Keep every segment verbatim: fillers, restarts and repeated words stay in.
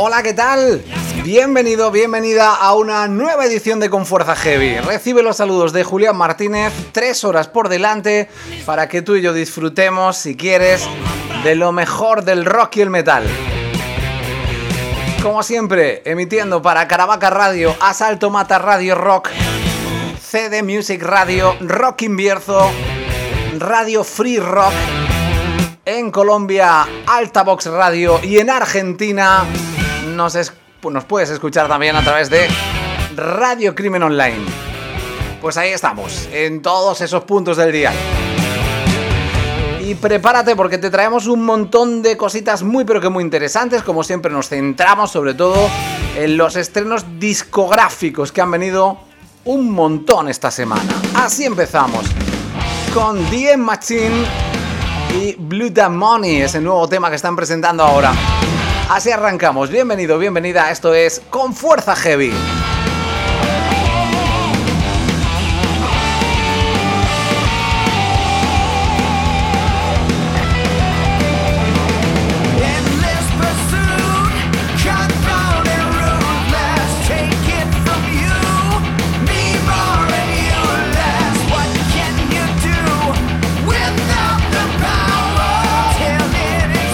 Hola, ¿qué tal? Bienvenido, bienvenida a una nueva edición de Con Fuerza Heavy. Recibe los saludos de Julián Martínez, tres horas por delante para que tú y yo disfrutemos, si quieres, de lo mejor del rock y el metal. Como siempre, emitiendo para Caravaca Radio, Asalto Mata Radio Rock, C D Music Radio, Rock Invierzo, Radio Free Rock, en Colombia, Altavox Radio y en Argentina nos, es, nos puedes escuchar también a través de Radio Crimen Online. Pues ahí estamos, en todos esos puntos del día. Y prepárate porque te traemos un montón de cositas muy pero que muy interesantes. Como siempre nos centramos sobre todo en los estrenos discográficos que han venido un montón esta semana. Así empezamos con D M Machine y Blue Da Money, ese nuevo tema que están presentando ahora. Así arrancamos. Bienvenido, bienvenida. Esto es Con Fuerza Heavy.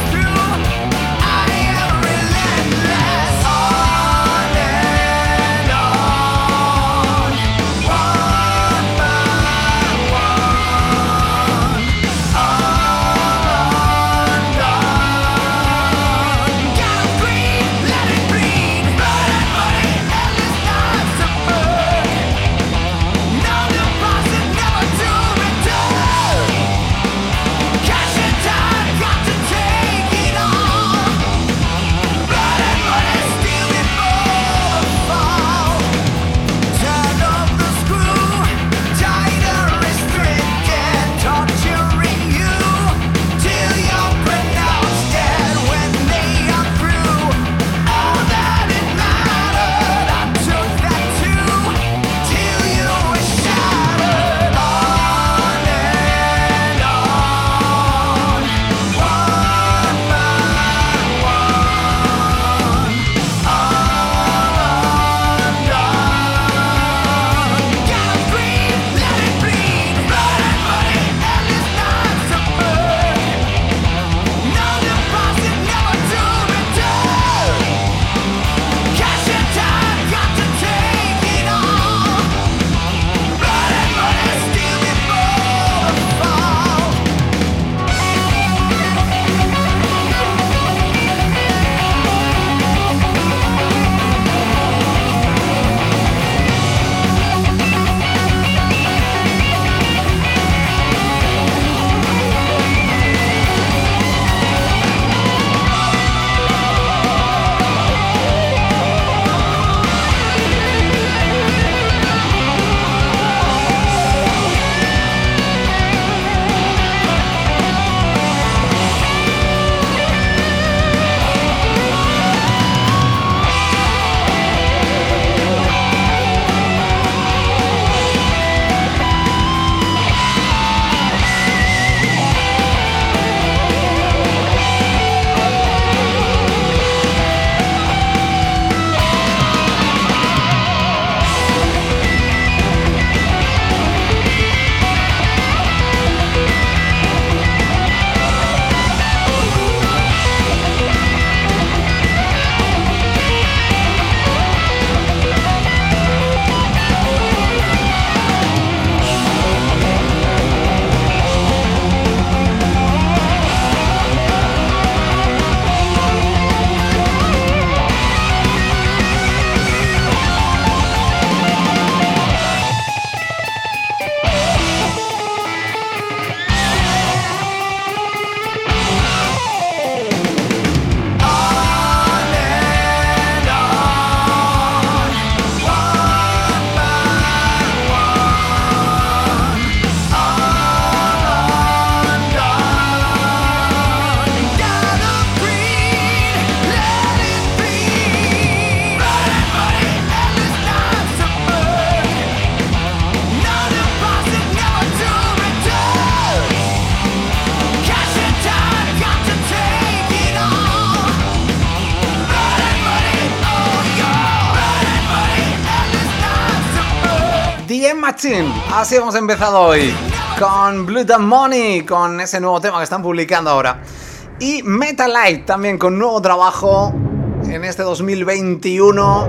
On and Flame Machine. Así hemos empezado hoy con Blood and Money, con ese nuevo tema que están publicando ahora. Y Metalite también con nuevo trabajo en este dos mil veintiuno.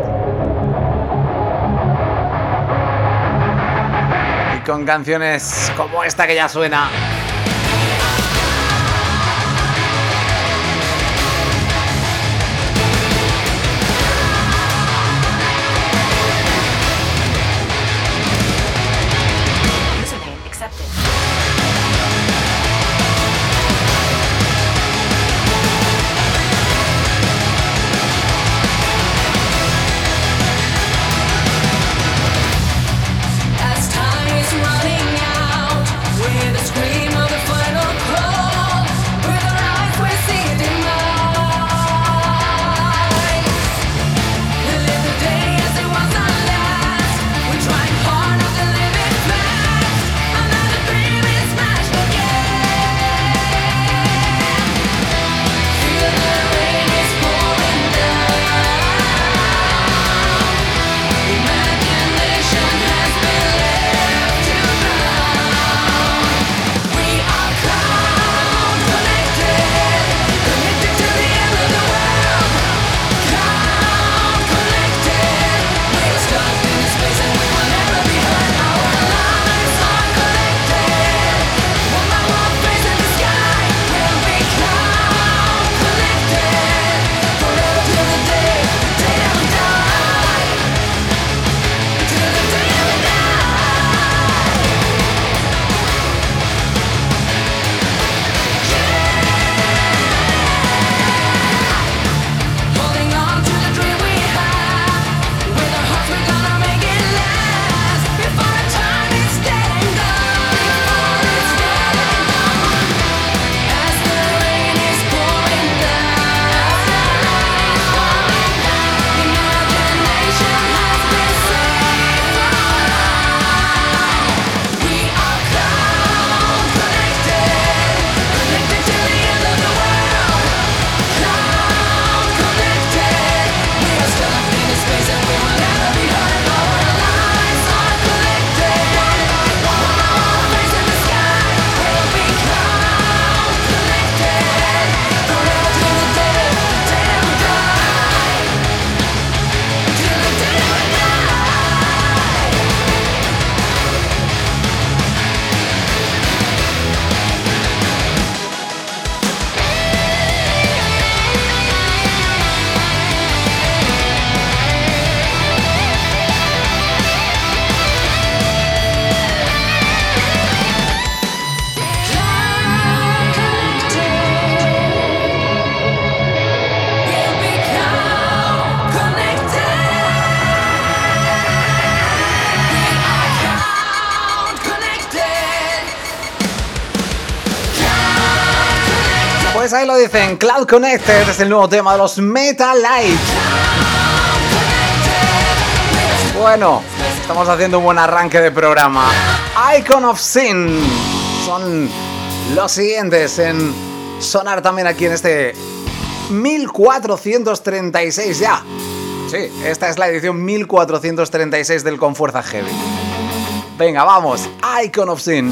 Y con canciones como esta que ya suena. Pues ahí lo dicen, Cloud Connected es el nuevo tema de los Metalite. Bueno, estamos haciendo un buen arranque de programa. Icon of Sin son los siguientes en sonar también aquí en este mil cuatrocientos treinta y seis ya. Sí, esta es la edición mil cuatrocientos treinta y seis del Con Fuerza Heavy. Venga, vamos, Icon of Sin.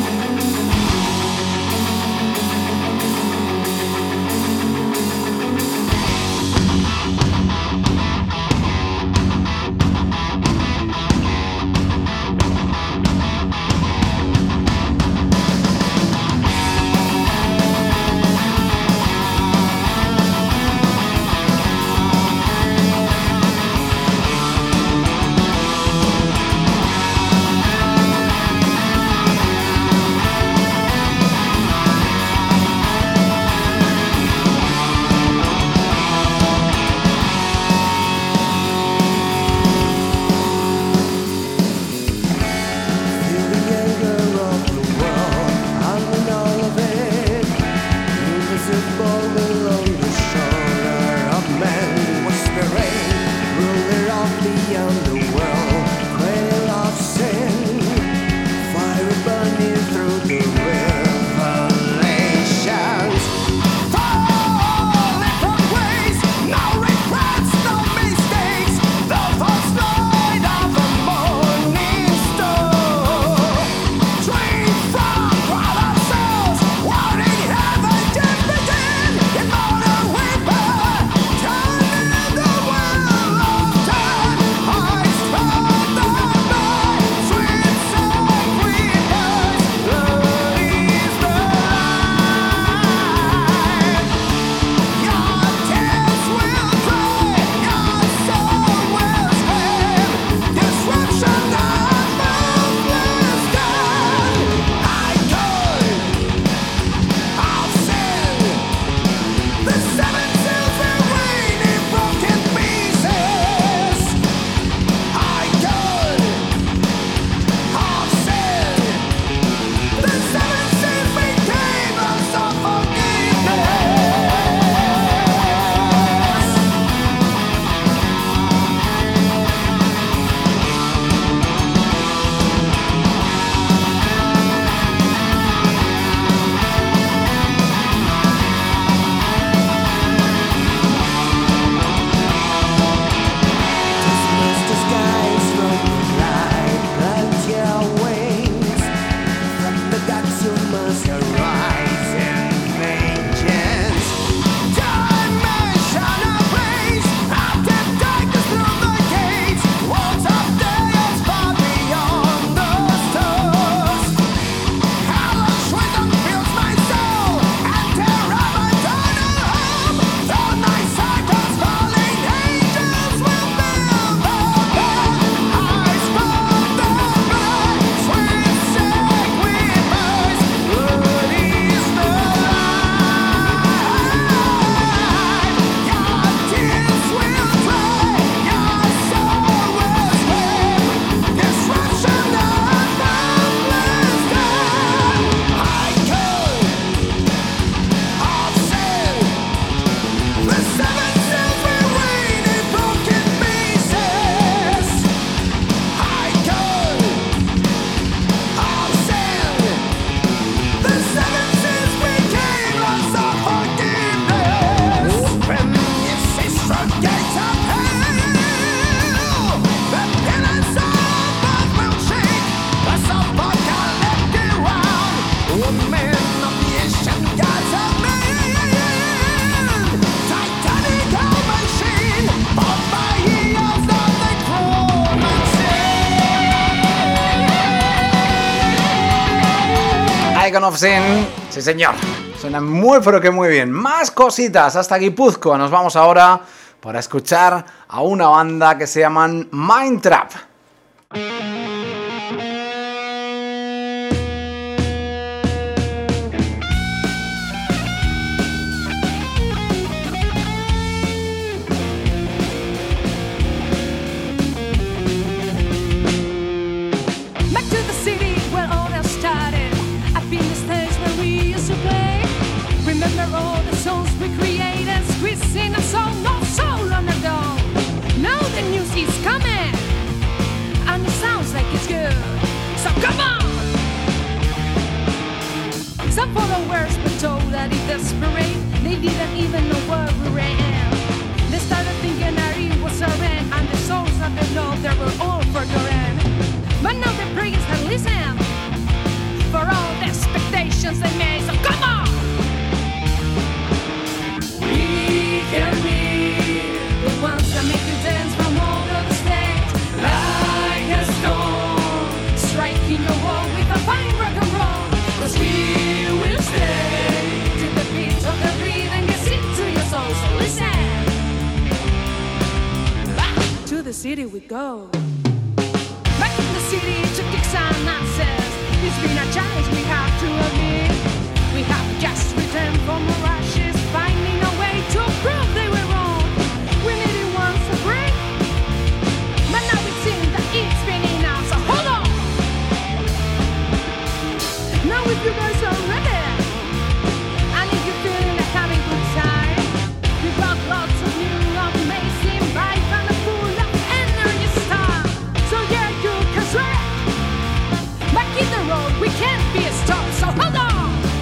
Icon of Sin. Sí, señor. Suena muy, pero que muy bien. Más cositas hasta Guipúzcoa. Nos vamos ahora para escuchar a una banda que se llaman Mindtrap. Some followers were told that if desperate, they didn't even know where we ran. They started thinking that it was our end, and the souls that they loved, they were all forgotten. But now the prayers have listened for all the expectations they made, so come on! We can be the ones that make you dance from all of the stage, like a stone, striking your wall with a fine rock and roll. Cause we will stay to the beat of the beat and get into your soul. So listen, back to the city we go. Back to the city to kick some nonsense. It's been a challenge we have to admit. We have just returned from our ashes, finding a way to prove they were wrong. We needed once a break, but now it seems that it's been enough. So hold on. Now if you guys are ready, and if you're feeling like having a good time, we've got lots of new amazing vibes and a full of energy stuff. So yeah, you can sweat. Back in the road, we can't be stopped, so hold on.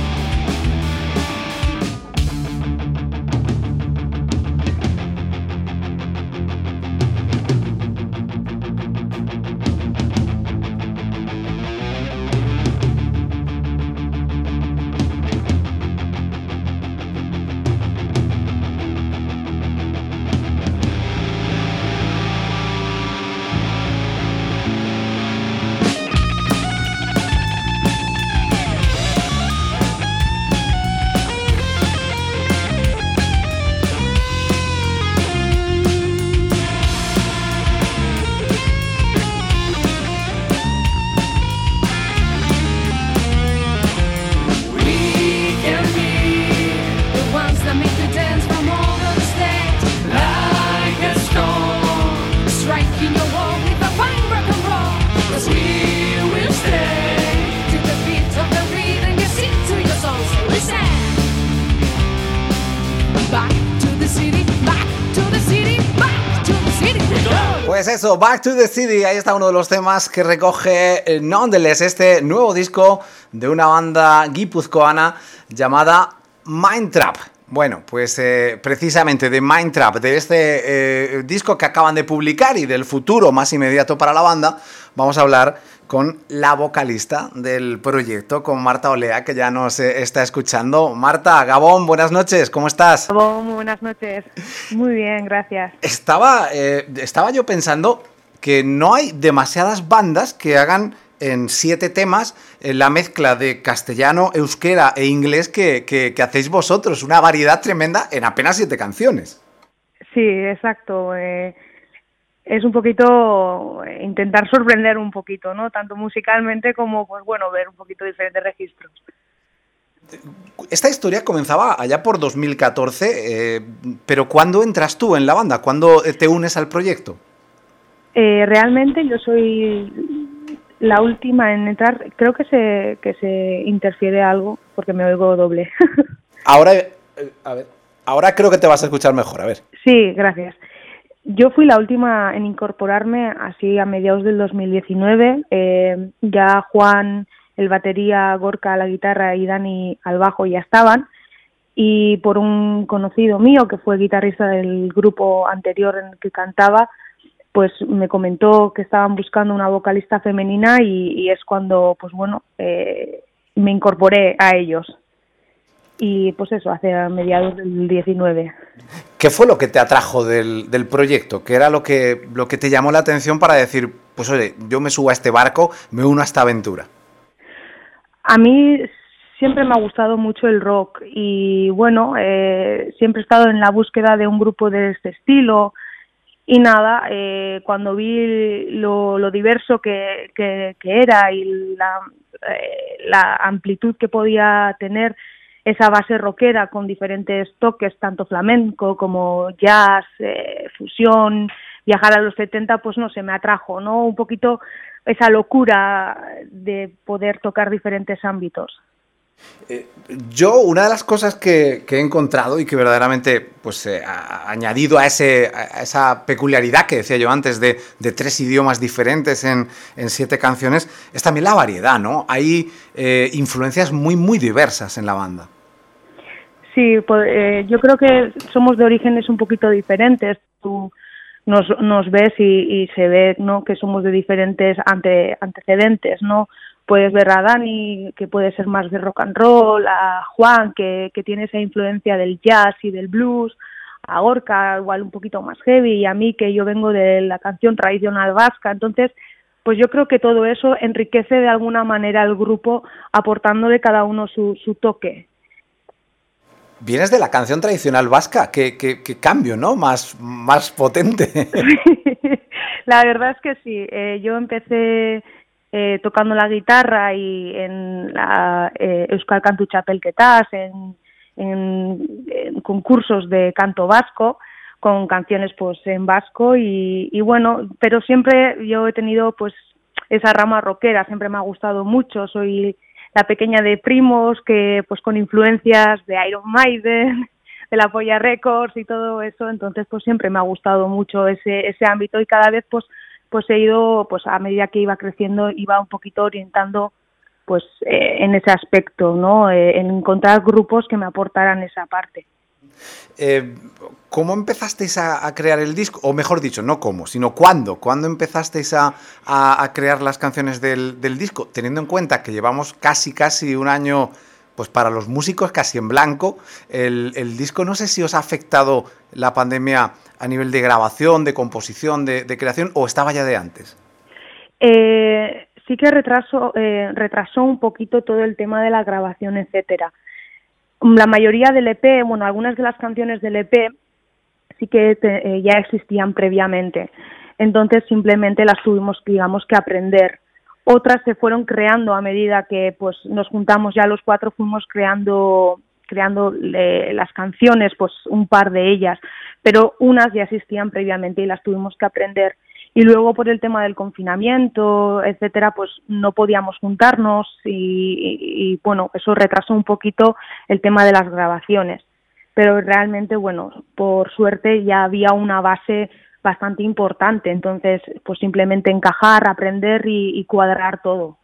Pues eso, Back to the City, ahí está uno de los temas que recoge eh, Nonetheless, este nuevo disco de una banda guipuzcoana llamada Mindtrap. Bueno, pues eh, precisamente de Mindtrap, de este eh, disco que acaban de publicar y del futuro más inmediato para la banda, vamos a hablar con la vocalista del proyecto, con Marta Olea, que ya nos eh, está escuchando. Marta, Gabón, buenas noches, ¿cómo estás? Gabón, buenas noches. Muy bien, gracias. Estaba, eh, estaba yo pensando que no hay demasiadas bandas que hagan en siete temas eh, la mezcla de castellano, euskera e inglés que, que, que hacéis vosotros. Una variedad tremenda en apenas siete canciones. Sí, exacto. Eh... Es un poquito intentar sorprender un poquito, ¿no? Tanto musicalmente como, pues bueno, ver un poquito diferentes registros. Esta historia comenzaba allá por dos mil catorce, eh, pero ¿cuándo entras tú en la banda? ¿Cuándo te unes al proyecto? Eh, realmente yo soy la última en entrar. Creo que se que se interfiere algo porque me oigo doble. Ahora, eh, a ver, ahora creo que te vas a escuchar mejor, a ver. Sí, gracias. Yo fui la última en incorporarme así a mediados del dos mil diecinueve. Eh, ya Juan, el batería, Gorka, la guitarra y Dani al bajo ya estaban. Y por un conocido mío que fue guitarrista del grupo anterior en el que cantaba, pues me comentó que estaban buscando una vocalista femenina y, y es cuando, pues bueno, eh, me incorporé a ellos. Y pues eso, hace mediados del diecinueve. ¿Qué fue lo que te atrajo del, del proyecto? ¿Qué era lo que, lo que te llamó la atención para decir, pues oye, yo me subo a este barco, me uno a esta aventura? A mí siempre me ha gustado mucho el rock y bueno, eh, siempre he estado en la búsqueda de un grupo de este estilo y nada, eh, cuando vi lo, lo diverso que, que, que era y la, eh, la amplitud que podía tener esa base rockera con diferentes toques, tanto flamenco como jazz, eh, fusión, viajar a los setenta, pues no sé, me atrajo, ¿no? Un poquito esa locura de poder tocar diferentes ámbitos. Eh, yo, una de las cosas que, que he encontrado y que verdaderamente pues, eh, ha añadido a, ese, a esa peculiaridad que decía yo antes de, de tres idiomas diferentes en, en siete canciones, es también la variedad, ¿no? Hay eh, influencias muy, muy diversas en la banda. Sí, pues, eh, yo creo que somos de orígenes un poquito diferentes. Tú nos, nos ves y, y se ve, ¿no?, que somos de diferentes ante, antecedentes, ¿no? Puedes ver a Dani, que puede ser más de rock and roll, a Juan, que, que tiene esa influencia del jazz y del blues, a Gorka, igual un poquito más heavy, y a mí, que yo vengo de la canción tradicional vasca. Entonces, pues yo creo que todo eso enriquece de alguna manera al grupo, aportándole cada uno su, su toque. Vienes de la canción tradicional vasca, qué, qué, qué cambio, ¿no? Más, más potente. La verdad es que sí, eh, yo empecé eh, tocando la guitarra y en la eh, Euskal Kantu Txapelketas, en, en, en concursos de canto vasco, con canciones pues en vasco y, y bueno, pero siempre yo he tenido pues esa rama rockera, siempre me ha gustado mucho, soy la pequeña de primos, que pues con influencias de Iron Maiden, de la Polla Records y todo eso, entonces pues siempre me ha gustado mucho ese ese ámbito y cada vez pues pues he ido, pues a medida que iba creciendo, iba un poquito orientando pues eh, en ese aspecto, ¿no? Eh, en encontrar grupos que me aportaran esa parte. Eh, ¿Cómo empezasteis a, a crear el disco? O mejor dicho, no cómo, sino cuándo. ¿Cuándo empezasteis a, a, a crear las canciones del, del disco? Teniendo en cuenta que llevamos casi, casi un año, pues para los músicos casi en blanco. El, el disco, no sé si os ha afectado la pandemia a nivel de grabación, de composición, de, de creación, o estaba ya de antes. Eh, sí que retrasó, eh, retrasó un poquito todo el tema de la grabación, etcétera. La mayoría del E P, bueno, algunas de las canciones del E P sí que te, eh, ya existían previamente, entonces simplemente las tuvimos, digamos, que aprender. Otras se fueron creando a medida que pues nos juntamos ya los cuatro, fuimos creando creando eh, las canciones, pues un par de ellas, pero unas ya existían previamente y las tuvimos que aprender. Y luego por el tema del confinamiento, etcétera, pues no podíamos juntarnos y, y, y bueno, eso retrasó un poquito el tema de las grabaciones. Pero realmente, bueno, por suerte ya había una base bastante importante, entonces pues simplemente encajar, aprender y, y cuadrar todo.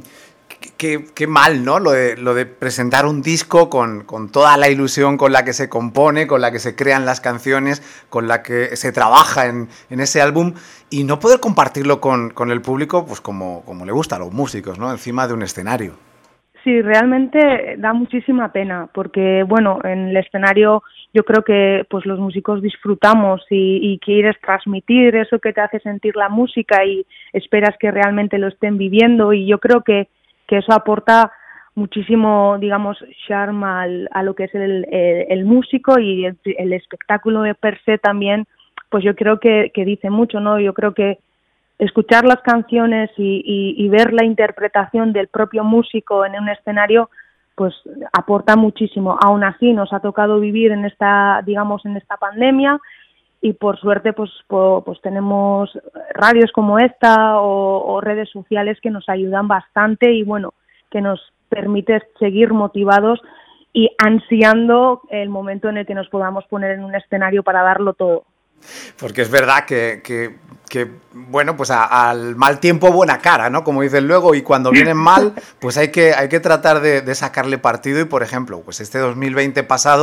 Qué, qué mal, ¿no? Lo de, lo de presentar un disco con, con toda la ilusión con la que se compone, con la que se crean las canciones, con la que se trabaja en, en ese álbum y no poder compartirlo con, con el público, pues como, como le gusta a los músicos, ¿no? Encima de un escenario. Sí, realmente da muchísima pena porque, bueno, en el escenario yo creo que pues los músicos disfrutamos y, y quieres transmitir eso que te hace sentir la música y esperas que realmente lo estén viviendo y yo creo que, que eso aporta muchísimo, digamos, charme al, a lo que es el, el, el músico y el, el espectáculo de per se también, pues yo creo que, que dice mucho, ¿no? Yo creo que escuchar las canciones y, y, y ver la interpretación del propio músico en un escenario, pues aporta muchísimo. Aún así nos ha tocado vivir en esta, digamos, en esta pandemia y por suerte pues, po, pues tenemos radios como esta o, o redes sociales que nos ayudan bastante y bueno, que nos permite seguir motivados y ansiando el momento en el que nos podamos poner en un escenario para darlo todo. Porque es verdad que, que, que bueno, pues a, al mal tiempo buena cara, ¿no? Como dicen luego, y cuando vienen mal, pues hay que, hay que tratar de, de sacarle partido y, por ejemplo, pues este dos mil veinte pasado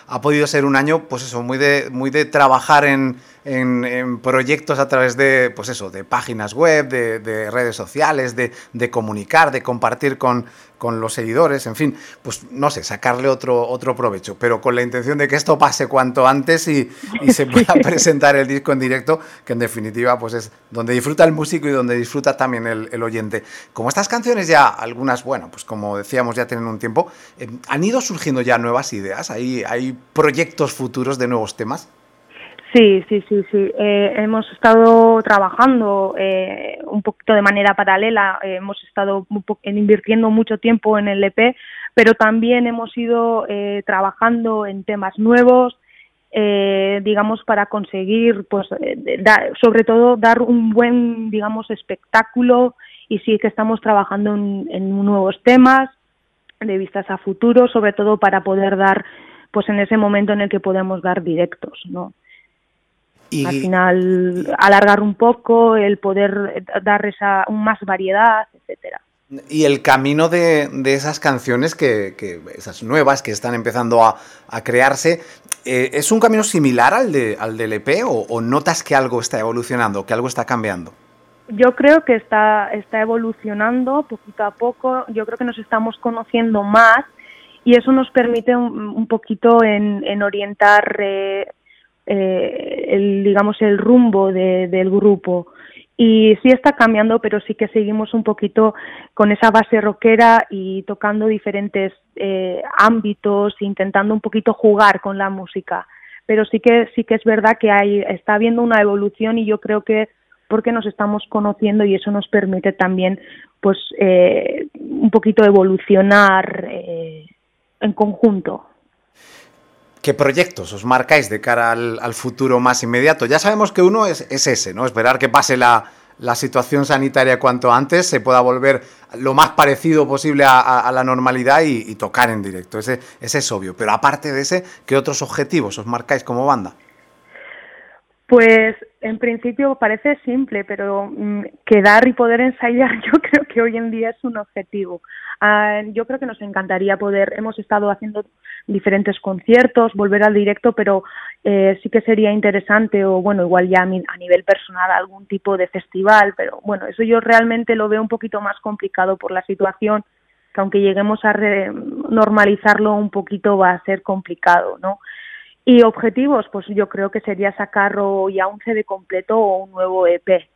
ha podido ser un año, pues eso, muy de, muy de trabajar en, en, en proyectos a través de, pues eso, de páginas web, de, de redes sociales, de, de comunicar, de compartir con, con los seguidores, en fin, pues no sé, sacarle otro, otro provecho, pero con la intención de que esto pase cuanto antes y, y se pueda presentar el disco en directo, que en definitiva pues es donde disfruta el músico y donde disfruta también el, el oyente. Como estas canciones ya, algunas, bueno, pues como decíamos, ya tienen un tiempo, eh, han ido surgiendo ya nuevas ideas, hay, hay proyectos futuros de nuevos temas. Sí, sí, sí, sí. Eh, hemos estado trabajando eh, un poquito de manera paralela, eh, hemos estado un po- invirtiendo mucho tiempo en el E P, pero también hemos ido eh, trabajando en temas nuevos, eh, digamos, para conseguir, pues, eh, da, sobre todo, dar un buen, digamos, espectáculo, y sí que estamos trabajando en, en nuevos temas, de vistas a futuro, sobre todo para poder dar, pues, en ese momento en el que podemos dar directos, ¿no? Y, al final alargar un poco, el poder dar esa más variedad, etcétera. Y el camino de, de esas canciones, que, que esas nuevas que están empezando a, a crearse, eh, ¿es un camino similar al, de, al del E P o, o notas que algo está evolucionando, que algo está cambiando? Yo creo que está, está evolucionando poquito a poco, yo creo que nos estamos conociendo más y eso nos permite un, un poquito en, en orientar eh, eh, el, digamos, el rumbo de, del grupo. Y sí está cambiando, pero sí que seguimos un poquito con esa base rockera y tocando diferentes eh, ámbitos, intentando un poquito jugar con la música. Pero sí que sí que es verdad que hay está habiendo una evolución y yo creo que porque nos estamos conociendo y eso nos permite también, pues, eh, un poquito evolucionar eh, en conjunto. ¿Qué proyectos os marcáis de cara al, al futuro más inmediato? Ya sabemos que uno es, es ese, ¿no? Esperar que pase la, la situación sanitaria cuanto antes, se pueda volver lo más parecido posible a, a, a la normalidad y, y tocar en directo. Ese, ese es obvio. Pero aparte de ese, ¿qué otros objetivos os marcáis como banda? Pues en principio parece simple, pero mmm, quedar y poder ensayar yo creo que hoy en día es un objetivo. Uh, yo creo que nos encantaría poder, hemos estado haciendo diferentes conciertos, volver al directo, pero eh, sí que sería interesante, o bueno, igual ya a, mi, a nivel personal algún tipo de festival, pero bueno, eso yo realmente lo veo un poquito más complicado por la situación, que aunque lleguemos a re- normalizarlo un poquito va a ser complicado, ¿no? Y objetivos, pues yo creo que sería sacar o ya un C D completo o un nuevo E P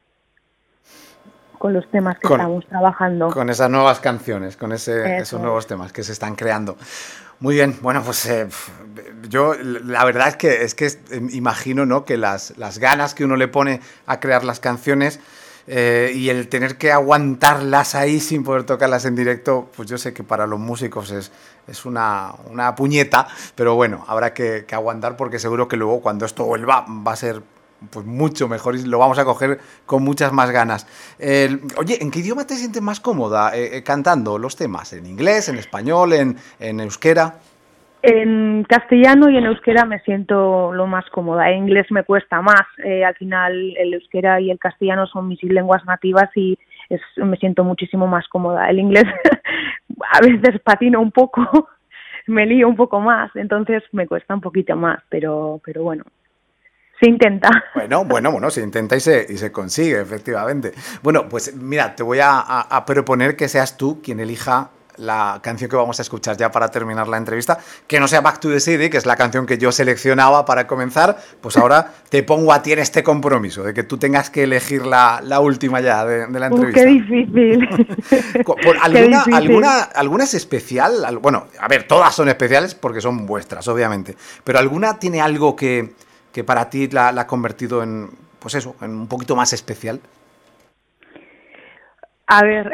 con los temas que con, estamos trabajando. Con esas nuevas canciones, con ese, esos nuevos temas que se están creando. Muy bien, bueno, pues eh, yo la verdad es que, es que imagino, ¿no?, que las, las ganas que uno le pone a crear las canciones eh, y el tener que aguantarlas ahí sin poder tocarlas en directo, pues yo sé que para los músicos es, es una, una puñeta, pero bueno, habrá que, que aguantar porque seguro que luego cuando esto vuelva va a ser pues mucho mejor y lo vamos a coger con muchas más ganas. Eh, oye, ¿en qué idioma te sientes más cómoda eh, eh, cantando los temas? ¿En inglés, en español, en, en euskera? En castellano y en euskera me siento lo más cómoda. En inglés me cuesta más. Eh, al final el euskera y el castellano son mis lenguas nativas y es, me siento muchísimo más cómoda. El inglés a veces patino un poco, me lío un poco más, entonces me cuesta un poquito más, pero, pero bueno. Se intenta. Bueno, bueno, bueno, se intenta y se, y se consigue, efectivamente. Bueno, pues mira, te voy a, a, a proponer que seas tú quien elija la canción que vamos a escuchar ya para terminar la entrevista, que no sea Back to the City, que es la canción que yo seleccionaba para comenzar, pues ahora te pongo a ti en este compromiso, de que tú tengas que elegir la, la última ya de, de la entrevista. Uh, ¡Qué difícil! ¿Por alguna, qué difícil. Alguna, ¿Alguna es especial? Bueno, a ver, todas son especiales porque son vuestras, obviamente, pero ¿alguna tiene algo que... que para ti la, la ha convertido en, pues eso, en un poquito más especial? A ver,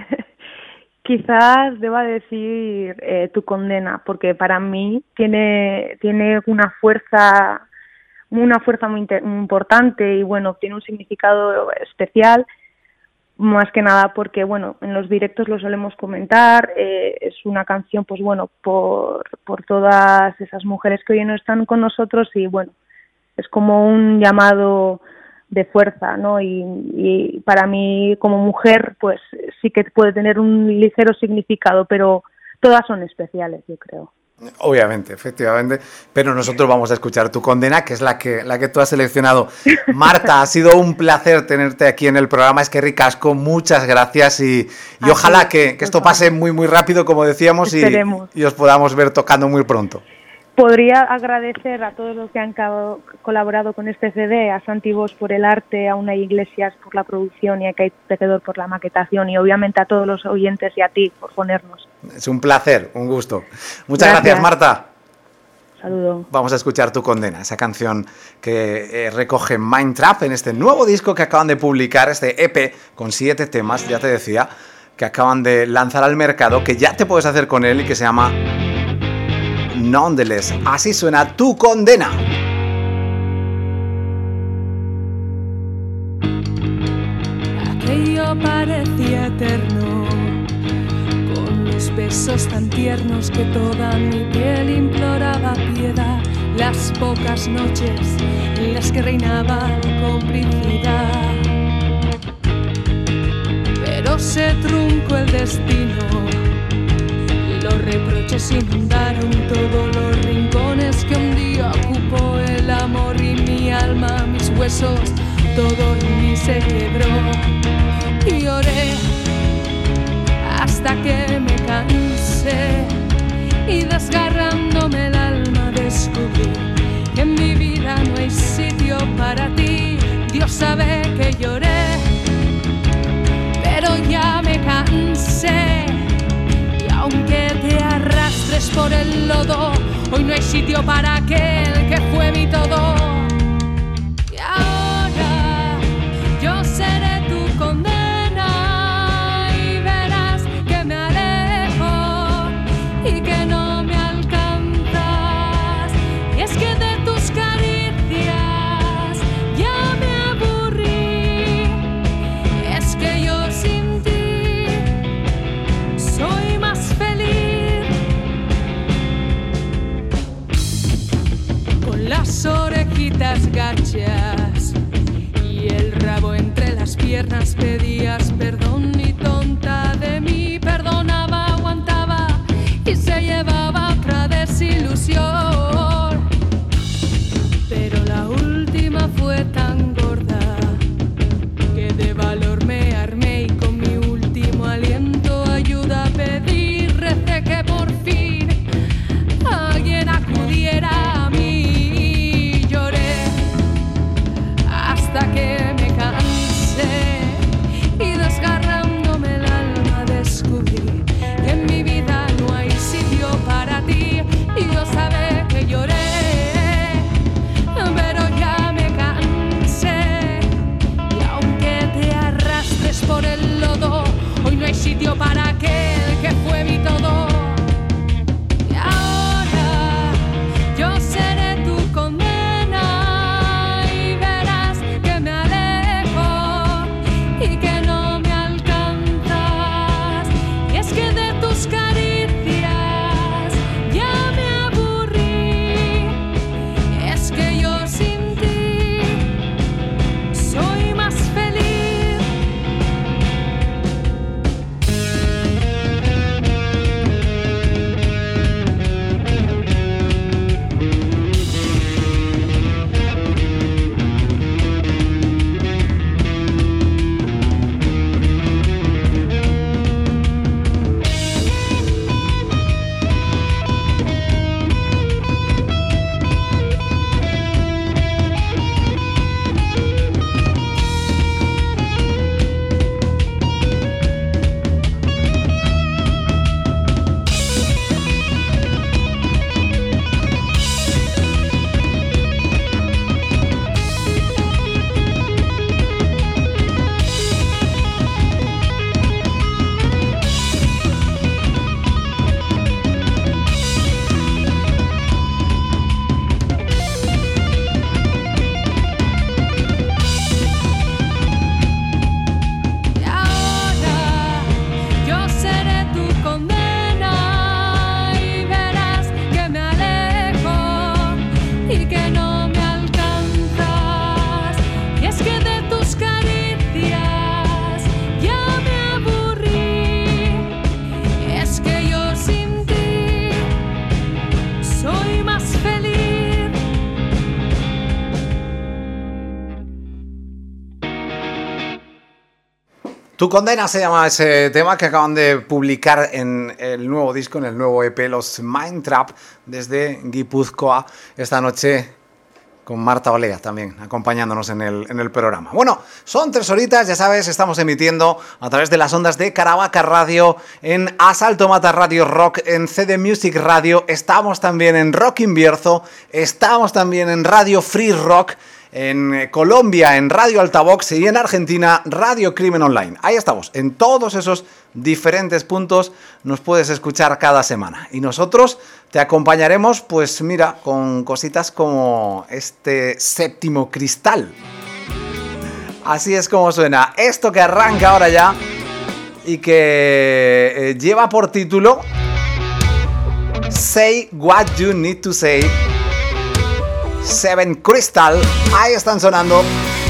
quizás deba decir eh, Tu condena, porque para mí tiene tiene una fuerza, una fuerza muy, muy importante y bueno, tiene un significado especial, más que nada porque bueno, en los directos lo solemos comentar, eh, es una canción pues bueno, por, por todas esas mujeres que hoy no están con nosotros y bueno, es como un llamado de fuerza, ¿no? Y, y para mí, como mujer, pues sí que puede tener un ligero significado, pero todas son especiales, yo creo. Obviamente, efectivamente, pero nosotros vamos a escuchar tu condena, que es la que, la que tú has seleccionado. Marta, ha sido un placer tenerte aquí en el programa. Es que ricasco, muchas gracias y, y ojalá que, que esto pase muy muy rápido, como decíamos, y, y os podamos ver tocando muy pronto. Podría agradecer a todos los que han colaborado con este C D, a Santi Bosch por el arte, a Unai Iglesias por la producción y a Kate Tejedor por la maquetación y obviamente a todos los oyentes y a ti por ponernos. Es un placer, un gusto. Muchas gracias, gracias Marta. Saludo. Vamos a escuchar Tu condena, esa canción que eh, recoge Mindtrap en este nuevo disco que acaban de publicar, este E P con siete temas, ya te decía, que acaban de lanzar al mercado, que ya te puedes hacer con él y que se llama Nonetheless. Así suena Tu condena. Aquello parecía eterno, con los besos tan tiernos que toda mi piel imploraba piedad, las pocas noches en las que reinaba complicidad. Pero se truncó el destino, los reproches inundaron todos los rincones que un día ocupó el amor y mi alma, mis huesos, todo en mí se quebró. Y lloré hasta que me cansé y desgarrándome el alma descubrí que en mi vida no hay sitio para ti. Dios sabe que lloré, pero ya me cansé. Aunque te arrastres por el lodo, hoy no hay sitio para aquel que fue mi todo. Y ahora yo seré tu condena y verás que me alejo y que no me alcanzas. Y es que de tus caricias ya me aburrí. Es que yo sin ti soy más feliz. Con las orejitas gachas y el rabo entre las piernas pedías perdón y tonta de mí perdonaba, aguantaba y se llevaba otra desilusión. Pero la última fue tan gorda que de valor me armé y con mi último aliento ayuda pedí, recé que por fin alguien acudiera a mí. Lloré hasta que me cansé y desgarré Tu condena se llama ese tema que acaban de publicar en el nuevo disco, en el nuevo E P, los Mindtrap, desde Guipúzcoa, esta noche con Marta Olea también acompañándonos en el, en el programa. Bueno, son tres horitas, ya sabes, estamos emitiendo a través de las ondas de Caravaca Radio, en Asalto Mata Radio Rock, en C D Music Radio, estamos también en Rock Invierzo, estamos también en Radio Free Rock, en Colombia, en Radio Altavox y en Argentina, Radio Crimen Online. Ahí estamos, en todos esos diferentes puntos nos puedes escuchar cada semana. Y nosotros te acompañaremos, pues mira, con cositas como este Séptimo Cristal. Así es como suena. Esto que arranca ahora ya y que eh, lleva por título Say What You Need to Say. Seven Crystal, ahí están sonando.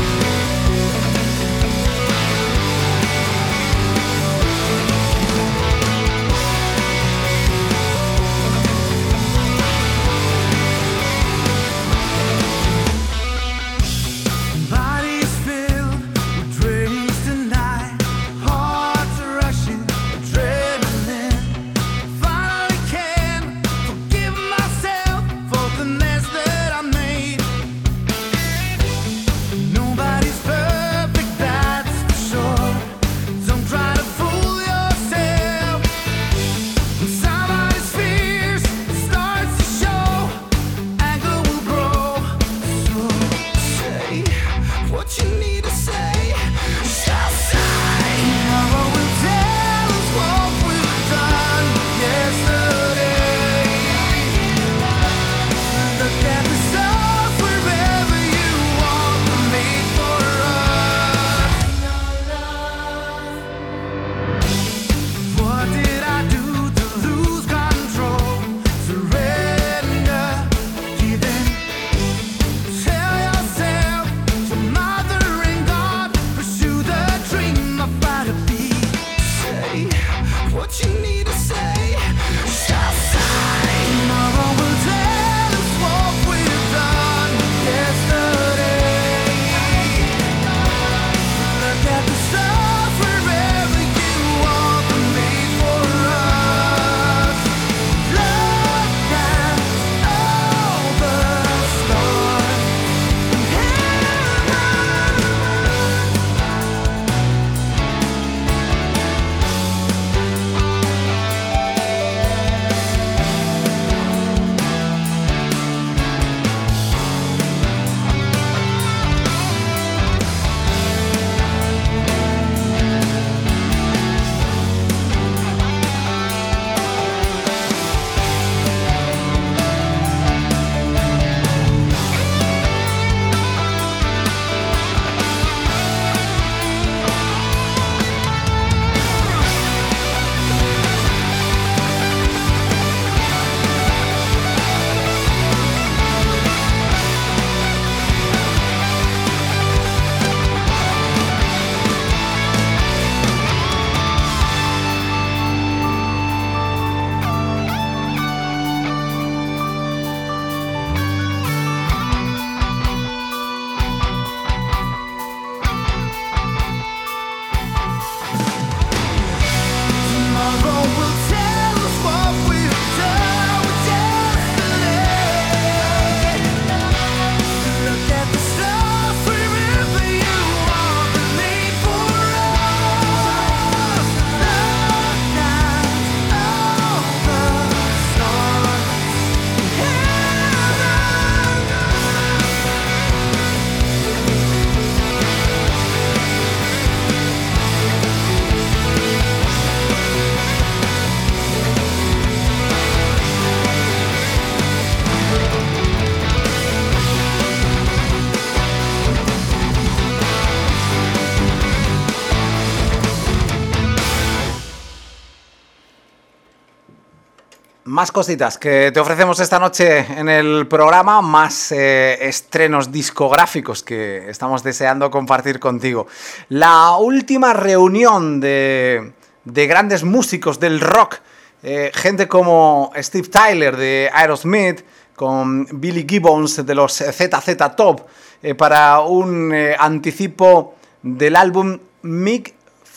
Más cositas que te ofrecemos esta noche en el programa, más eh, estrenos discográficos que estamos deseando compartir contigo. La última reunión de, de grandes músicos del rock, eh, gente como Steve Tyler de Aerosmith, con Billy Gibbons de los Z Z Top, eh, para un eh, anticipo del álbum Mick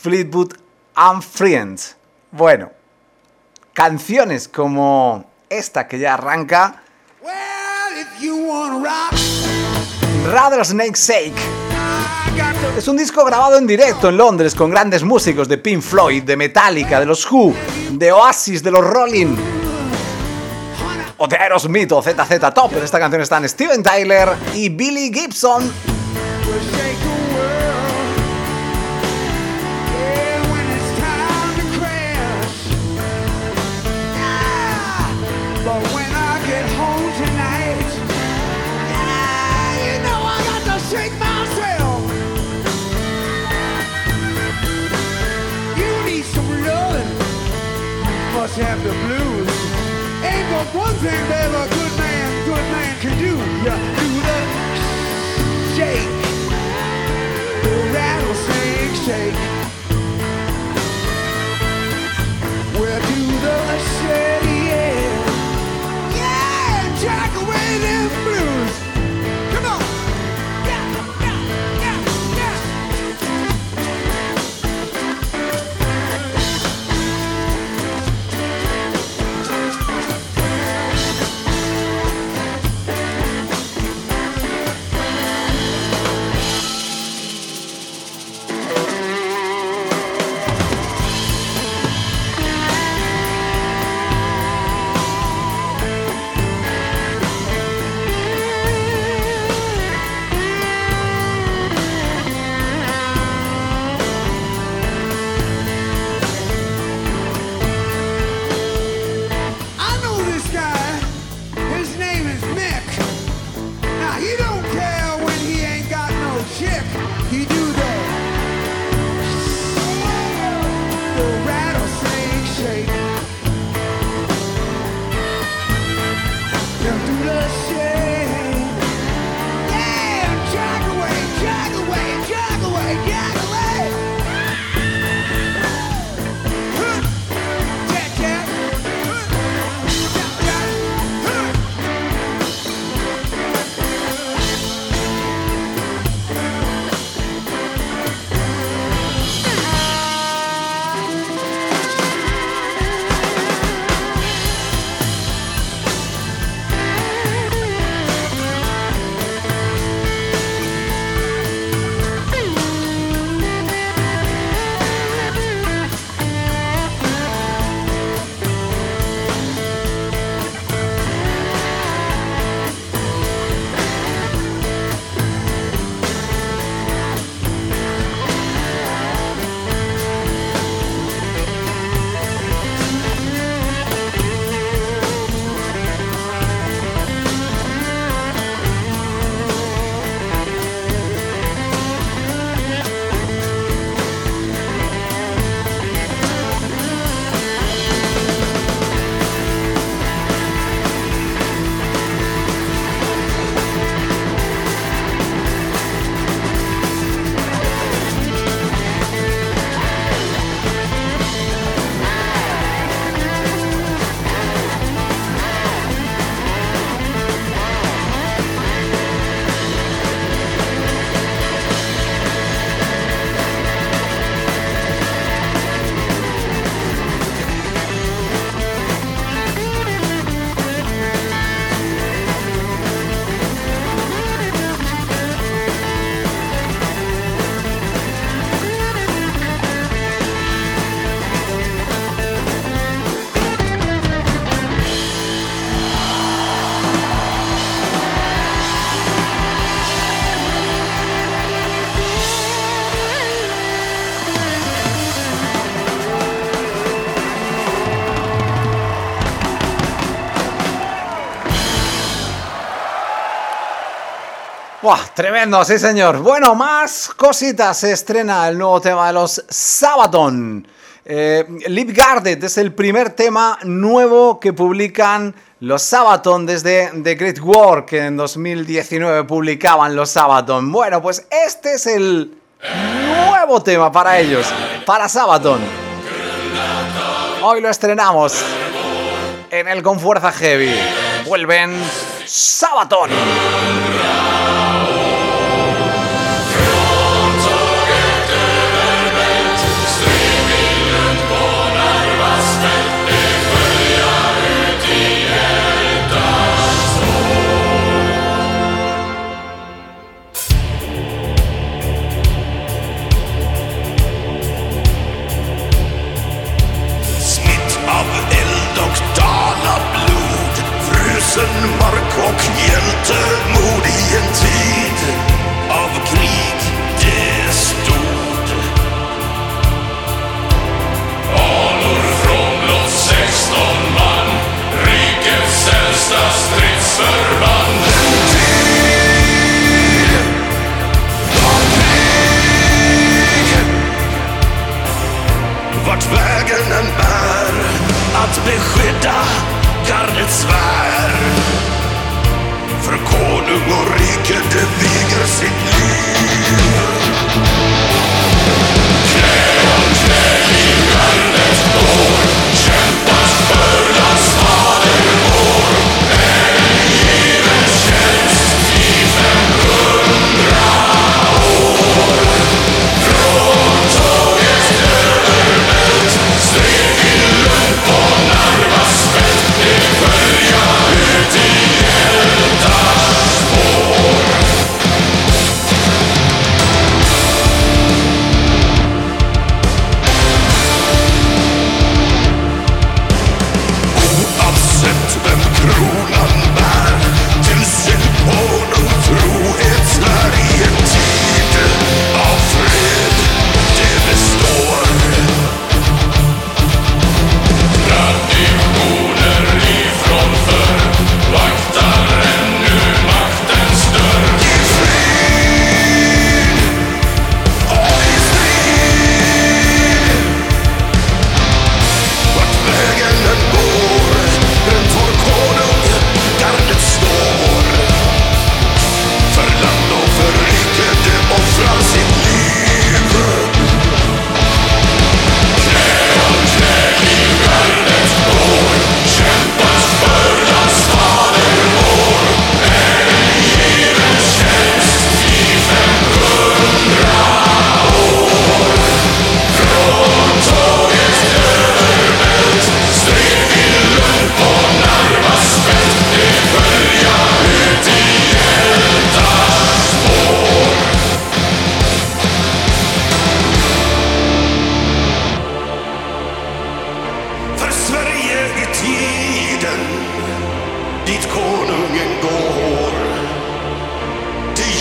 Fleetwood and Friends. Bueno, canciones como esta que ya arranca. Well, if you wanna rock, Rattlesnake Shake. Es un disco grabado en directo en Londres con grandes músicos de Pink Floyd, de Metallica, de los Who, de Oasis, de los Rolling o de Aerosmith o Z Z Top. En esta canción están Steven Tyler y Billy Gibson. we'll shake the world. Yeah, when it's time to crash. Yeah, but when I get home tonight, yeah, you know I got to shake myself. You need some love, must have the blues. Ain't but one thing that a good man, good man can do. You do the shake, the rattlesnake shake. We'll do the shake, yeah, yeah, and jack away them blues. Come on, yeah, yeah, yeah, yeah. I know this guy, his name is Mick. Now he don't care when he ain't got no chick. He do the, the rattlesnake shake. He'll do the shake. Yeah, jack away, jack away, jack away, jack away. Huh. Jack, jack. ¡Buah! Tremendo, sí señor. Bueno, más cositas. Se estrena el nuevo tema de los Sabaton. Eh, Live Guarded es el primer tema nuevo que publican los Sabaton desde The Great War, que en dos mil diecinueve publicaban los Sabaton. Bueno, pues este es el nuevo tema para ellos, para Sabaton. Hoy lo estrenamos en el Con Fuerza Heavy. Vuelven Sabaton. Stop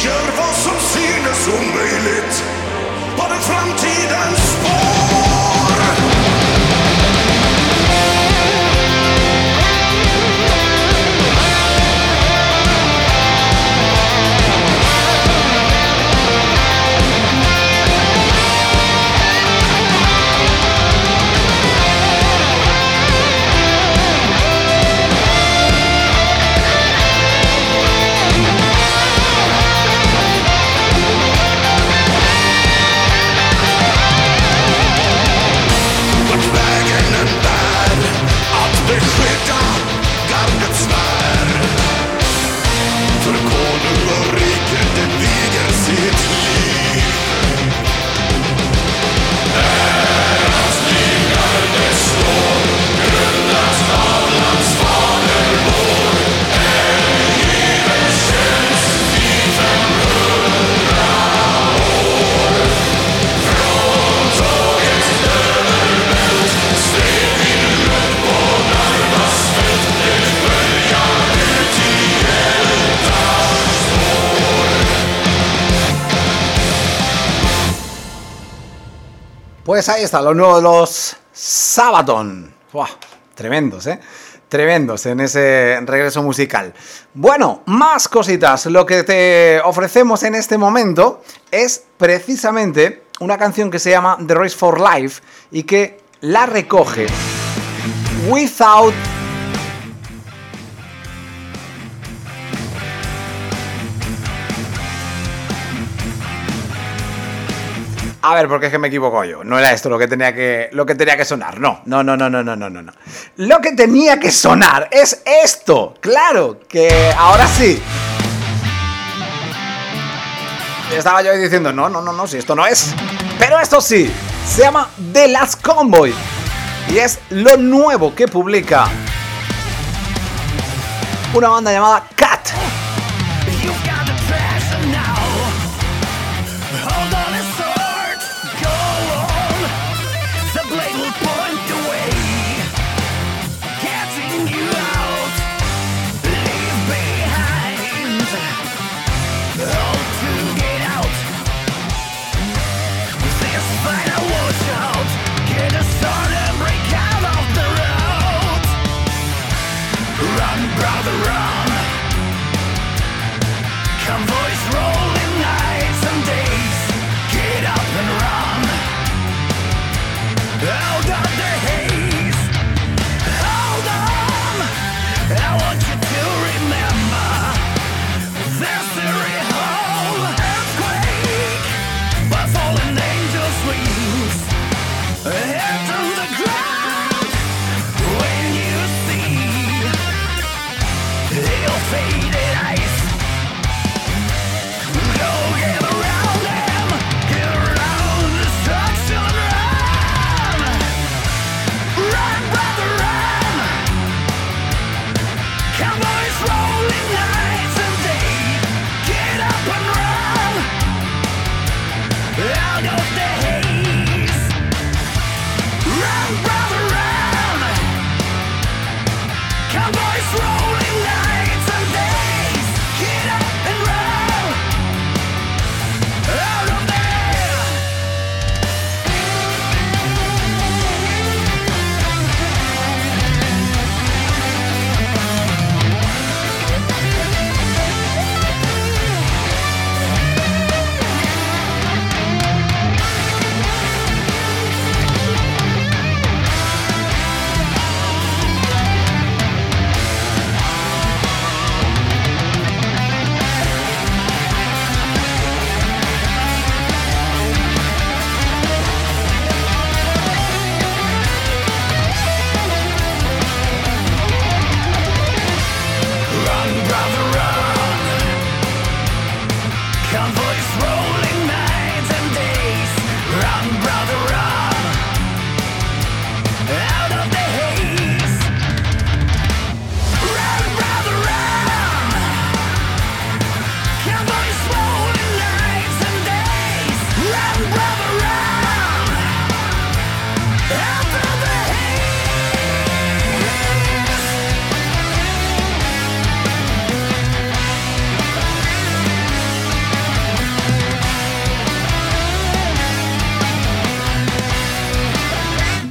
gör vad som synes omöjligt på den framtidens spår. Pues ahí está, lo nuevo de los Sabaton. ¡Buah! Tremendos, ¿eh? Tremendos en ese regreso musical. Bueno, más cositas. Lo que te ofrecemos en este momento es precisamente una canción que se llama The Race for Life y que la recoge Without... A ver, porque es que me equivoco yo. No era esto lo que tenía que, lo que tenía que sonar. No, no, no, no, no, no, no, no. Lo que tenía que sonar es esto. Claro, que ahora sí. Estaba yo ahí diciendo, no, no, no, no, si esto no es. Pero esto sí. Se llama The Last Convoy. Y es lo nuevo que publica una banda llamada Cat.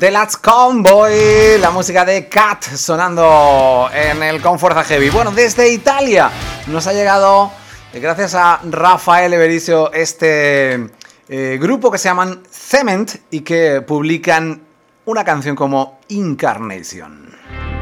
The Last Convoy, la música de Cat sonando en el Con Fuerza Heavy. Bueno, desde Italia nos ha llegado, gracias a Rafael Evericio, este eh, grupo que se llaman Cement y que publican una canción como Incarnation.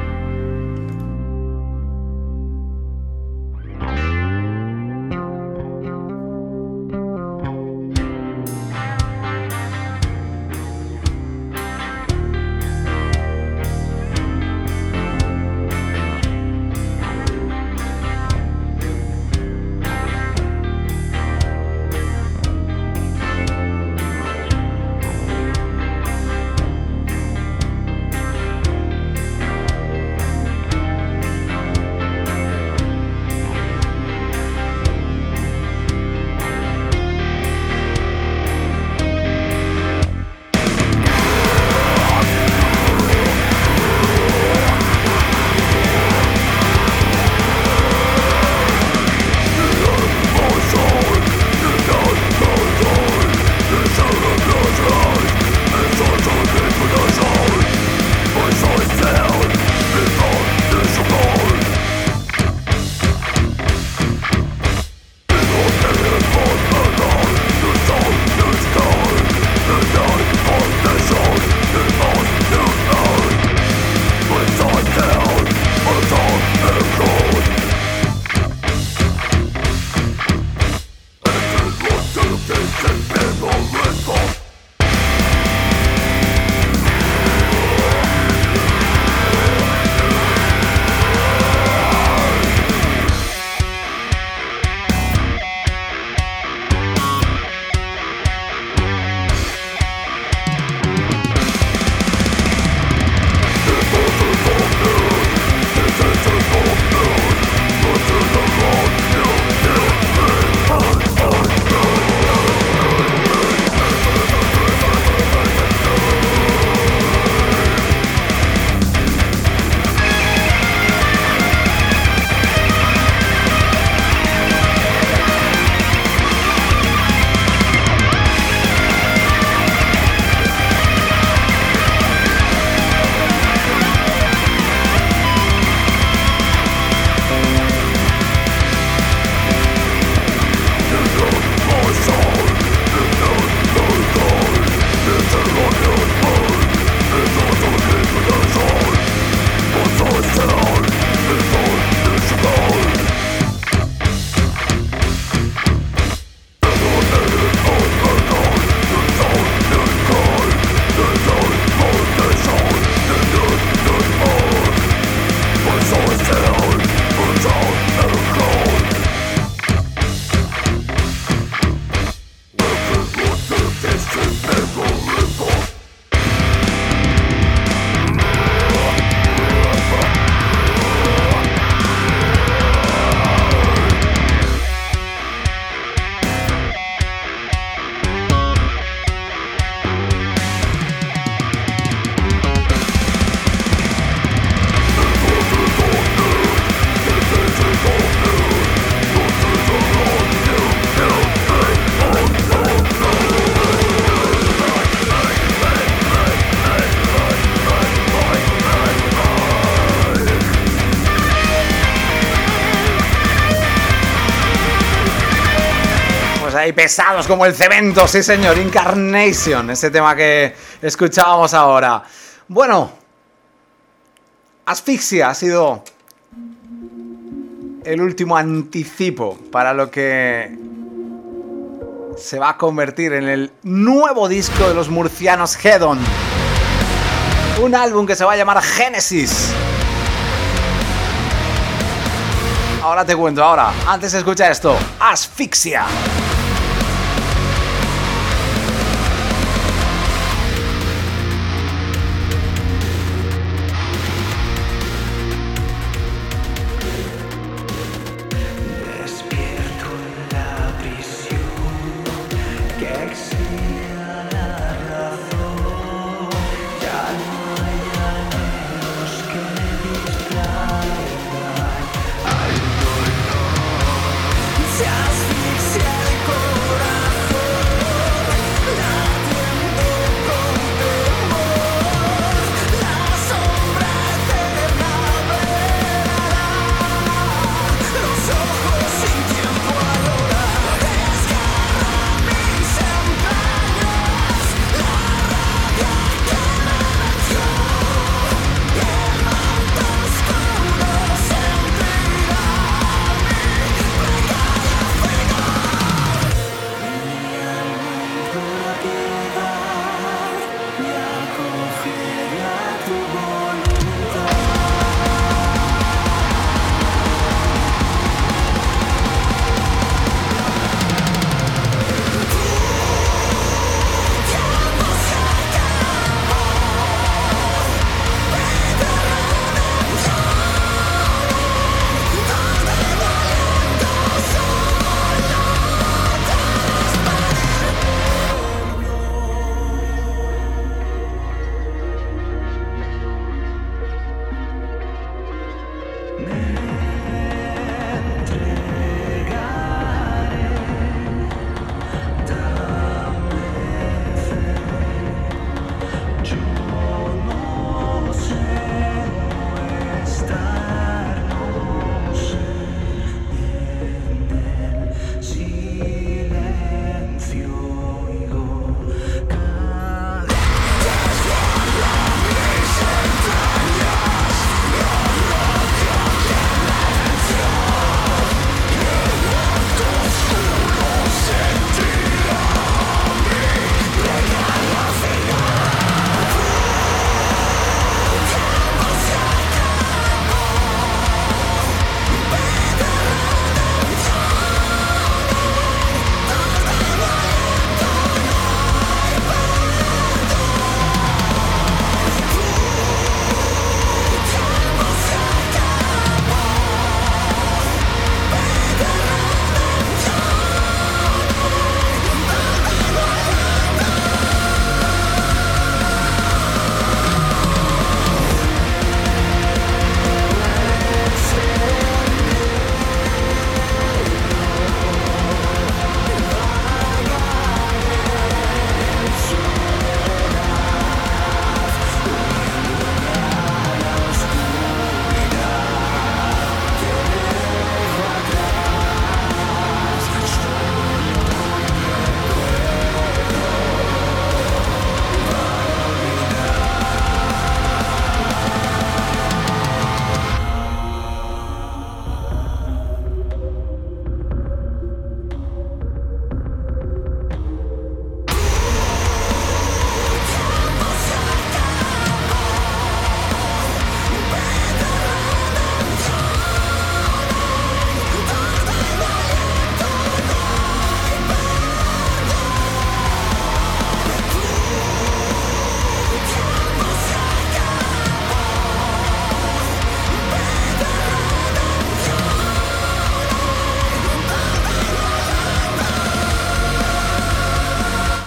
Ahí pesados como el cemento, sí señor, Incarnation, ese tema que escuchábamos ahora. Bueno, Asfixia ha sido el último anticipo para lo que se va a convertir en el nuevo disco de los murcianos Hedon. Un álbum que se va a llamar Génesis. Ahora te cuento, ahora, antes escucha esto, Asfixia. Se asfixia el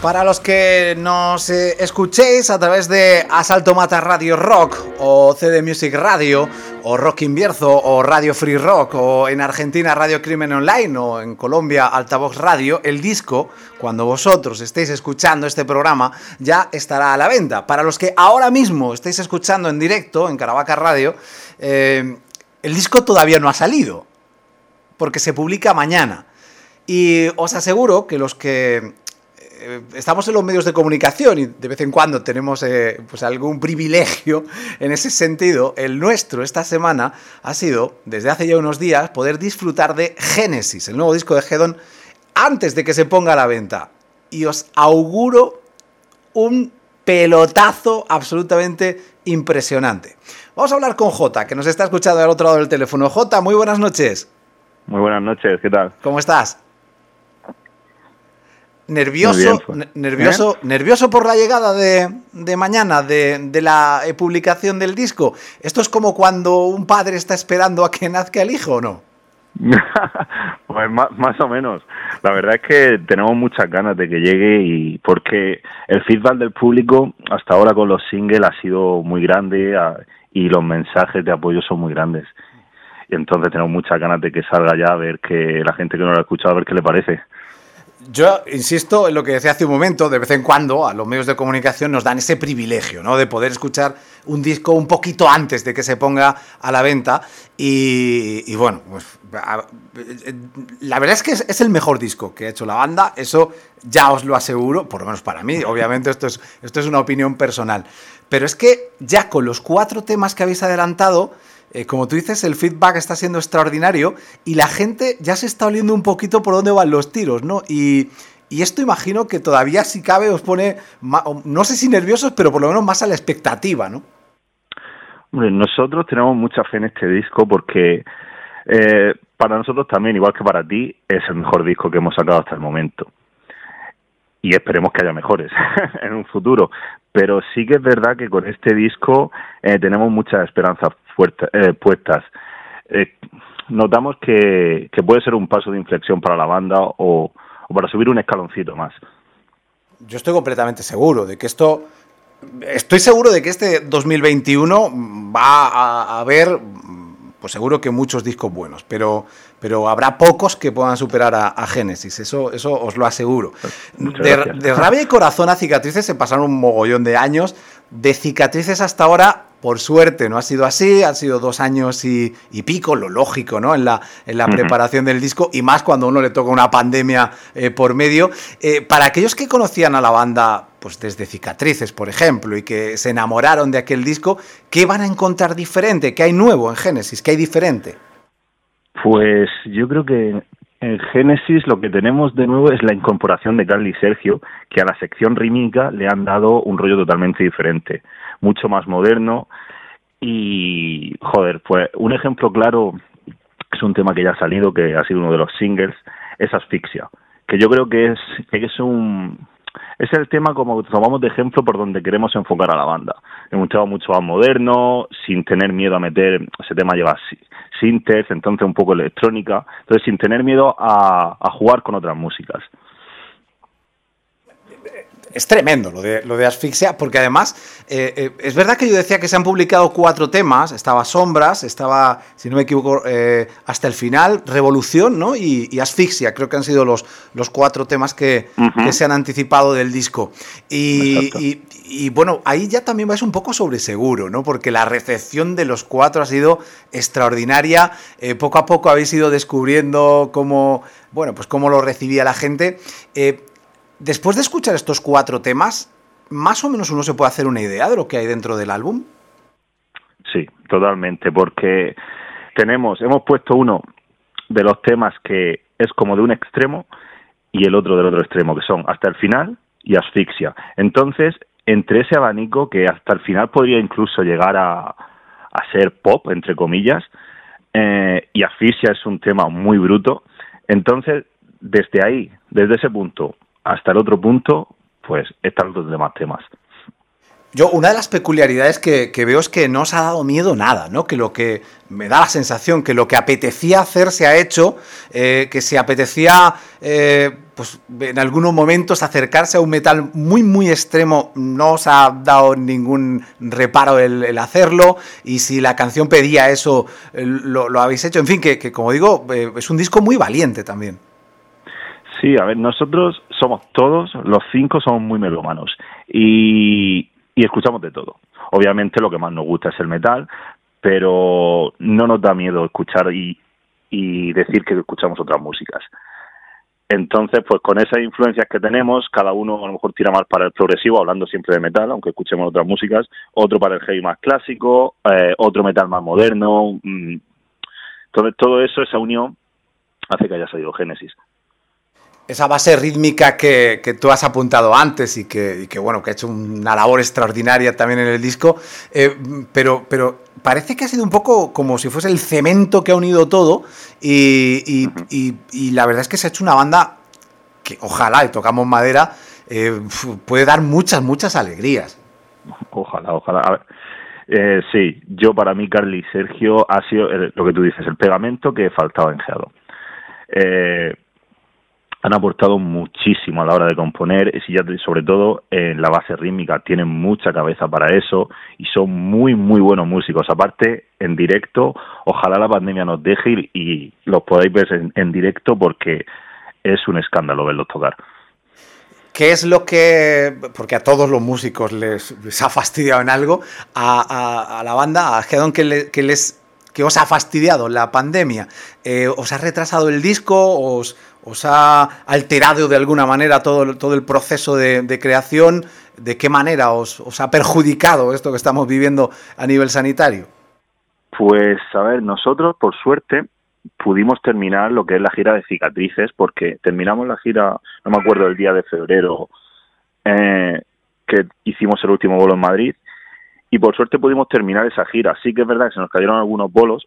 Para los que nos eh, escuchéis a través de Asalto Mata Radio Rock o C D Music Radio o Rock Invierzo o Radio Free Rock o en Argentina Radio Crimen Online o en Colombia Altavox Radio, el disco, cuando vosotros estéis escuchando este programa, ya estará a la venta. Para los que ahora mismo estáis escuchando en directo en Caravaca Radio, eh, el disco todavía no ha salido porque se publica mañana. Y os aseguro que los que estamos en los medios de comunicación y de vez en cuando tenemos eh, pues algún privilegio en ese sentido, el nuestro esta semana ha sido, desde hace ya unos días, poder disfrutar de Génesis, el nuevo disco de Hedon, antes de que se ponga a la venta. Y os auguro un pelotazo absolutamente impresionante. Vamos a hablar con Jota, que nos está escuchando al otro lado del teléfono. Jota, muy buenas noches. Muy buenas noches, ¿qué tal? ¿Cómo estás? Nervioso, bien, pues. nervioso, ¿Eh? nervioso por la llegada de, de mañana, de, de la publicación del disco. ¿Esto es como cuando un padre está esperando a que nazca el hijo o no? Pues más, más o menos. La verdad es que tenemos muchas ganas de que llegue, y porque el feedback del público hasta ahora con los singles ha sido muy grande a, y los mensajes de apoyo son muy grandes. Y entonces tenemos muchas ganas de que salga ya, a ver que la gente que no lo ha escuchado, a ver qué le parece. Yo insisto en lo que decía hace un momento, de vez en cuando a los medios de comunicación nos dan ese privilegio, ¿no?, de poder escuchar un disco un poquito antes de que se ponga a la venta y, y bueno, pues a, la verdad es que es, es el mejor disco que ha hecho la banda, eso ya os lo aseguro, por lo menos para mí, obviamente esto es, esto es una opinión personal, pero es que ya con los cuatro temas que habéis adelantado, Eh, como tú dices, el feedback está siendo extraordinario y la gente ya se está oliendo un poquito por dónde van los tiros, ¿no? Y, y esto imagino que todavía, si cabe, os pone, no sé si nerviosos, pero por lo menos más a la expectativa, ¿no? Hombre, nosotros tenemos mucha fe en este disco porque eh, para nosotros también, igual que para ti, es el mejor disco que hemos sacado hasta el momento. Y esperemos que haya mejores en un futuro. Pero sí que es verdad que con este disco eh, tenemos muchas esperanzas fuerte, eh, puestas. Eh, notamos que, que puede ser un paso de inflexión para la banda o, o para subir un escaloncito más. Yo estoy completamente seguro de que esto... Estoy seguro de que este dos mil veintiuno va a haber, pues seguro que muchos discos buenos, pero, pero habrá pocos que puedan superar a, a Génesis, eso, eso os lo aseguro. De, de Rabia y Corazón a Cicatrices se pasaron un mogollón de años, de Cicatrices hasta ahora, por suerte, no ha sido así, han sido dos años y, y pico, lo lógico, ¿no?, en la, en la uh-huh. preparación del disco, y más cuando a uno le toca una pandemia eh, por medio. Eh, para aquellos que conocían a la banda pues desde Cicatrices, por ejemplo, y que se enamoraron de aquel disco, ¿qué van a encontrar diferente? ¿Qué hay nuevo en Génesis? ¿Qué hay diferente? Pues yo creo que en Génesis lo que tenemos de nuevo es la incorporación de Carly y Sergio, que a la sección rítmica le han dado un rollo totalmente diferente, mucho más moderno. Y, joder, pues un ejemplo claro es un tema que ya ha salido, que ha sido uno de los singles, es Asfixia, que yo creo que es, que es un... Es el tema como tomamos de ejemplo por donde queremos enfocar a la banda. Es un tema mucho más moderno, sin tener miedo a meter, ese tema lleva sintes, entonces un poco electrónica, entonces sin tener miedo a, a jugar con otras músicas. Es tremendo lo de, lo de Asfixia, porque además eh, eh, es verdad que yo decía que se han publicado cuatro temas, estaba Sombras, estaba, si no me equivoco, eh, Hasta el Final, Revolución, ¿no? Y, y Asfixia, creo que han sido los, los cuatro temas que, uh-huh. que se han anticipado del disco. Y, y, y bueno, ahí ya también vais un poco sobre seguro, ¿no? Porque la recepción de los cuatro ha sido extraordinaria, eh, poco a poco habéis ido descubriendo cómo, bueno, pues cómo lo recibía la gente. Eh, Después de escuchar estos cuatro temas, ¿más o menos uno se puede hacer una idea de lo que hay dentro del álbum? Sí, totalmente, porque tenemos, hemos puesto uno de los temas que es como de un extremo y el otro del otro extremo, que son Hasta el Final y Asfixia. Entonces, entre ese abanico, que Hasta el Final podría incluso llegar a, a ser pop, entre comillas, eh, y Asfixia es un tema muy bruto, entonces, desde ahí, desde ese punto hasta el otro punto, pues están los demás temas. Yo, una de las peculiaridades que, que veo es que no os ha dado miedo nada, ¿no? Que lo que me da la sensación que lo que apetecía hacer se ha hecho, eh, que si apetecía eh, pues pues en algunos momentos acercarse a un metal muy, muy extremo no os ha dado ningún reparo el, el hacerlo, y si la canción pedía eso, lo, lo habéis hecho. En fin, que, que como digo, eh, es un disco muy valiente también. Sí, a ver, nosotros somos todos, los cinco somos muy melómanos y, y escuchamos de todo. Obviamente lo que más nos gusta es el metal, pero no nos da miedo escuchar y, y decir que escuchamos otras músicas. Entonces, pues con esas influencias que tenemos, cada uno a lo mejor tira más para el progresivo, hablando siempre de metal, aunque escuchemos otras músicas, otro para el heavy más clásico, eh, otro metal más moderno. Entonces, todo eso, esa unión, hace que haya salido Génesis. Esa base rítmica que, que tú has apuntado antes y que, y que, bueno, que ha hecho una labor extraordinaria también en el disco, eh, pero, pero parece que ha sido un poco como si fuese el cemento que ha unido todo y, y, uh-huh. y, y la verdad es que se ha hecho una banda que ojalá, y tocamos madera, eh, puede dar muchas, muchas alegrías. Ojalá, ojalá. A ver, eh, sí, yo para mí, Carly y Sergio, ha sido el, lo que tú dices, el pegamento que faltaba en Geado. Eh... Han aportado muchísimo a la hora de componer, y sobre todo en la base rítmica, tienen mucha cabeza para eso y son muy, muy buenos músicos. Aparte, en directo, ojalá la pandemia nos deje y, y los podáis ver en, en directo, porque es un escándalo verlos tocar. ¿Qué es lo que, porque a todos los músicos les, les ha fastidiado en algo, a, a, a la banda, a Gedeon, que, le, que les... que os ha fastidiado la pandemia? Eh, ¿Os ha retrasado el disco? ¿Os, os ha alterado de alguna manera todo, todo el proceso de, de creación? ¿De qué manera os, os ha perjudicado esto que estamos viviendo a nivel sanitario? Pues, a ver, nosotros, por suerte, pudimos terminar lo que es la gira de Cicatrices, porque terminamos la gira, no me acuerdo el día de febrero, eh, que hicimos el último bolo en Madrid, y por suerte pudimos terminar esa gira. Sí que es verdad que se nos cayeron algunos bolos,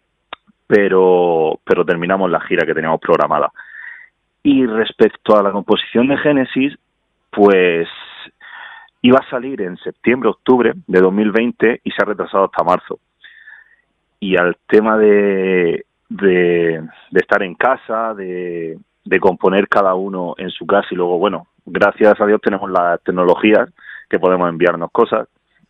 pero pero terminamos la gira que teníamos programada. Y respecto a la composición de Génesis, pues iba a salir en septiembre, octubre de dos mil veinte y se ha retrasado hasta marzo. Y al tema de, de, de estar en casa, de, de componer cada uno en su casa, y luego, bueno, gracias a Dios tenemos las tecnologías que podemos enviarnos cosas,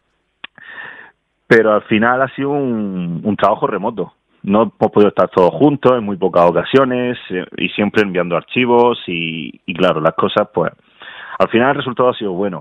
pero al final ha sido un, un trabajo remoto. No hemos podido estar todos juntos en muy pocas ocasiones y siempre enviando archivos y, y claro, las cosas, pues al final el resultado ha sido bueno,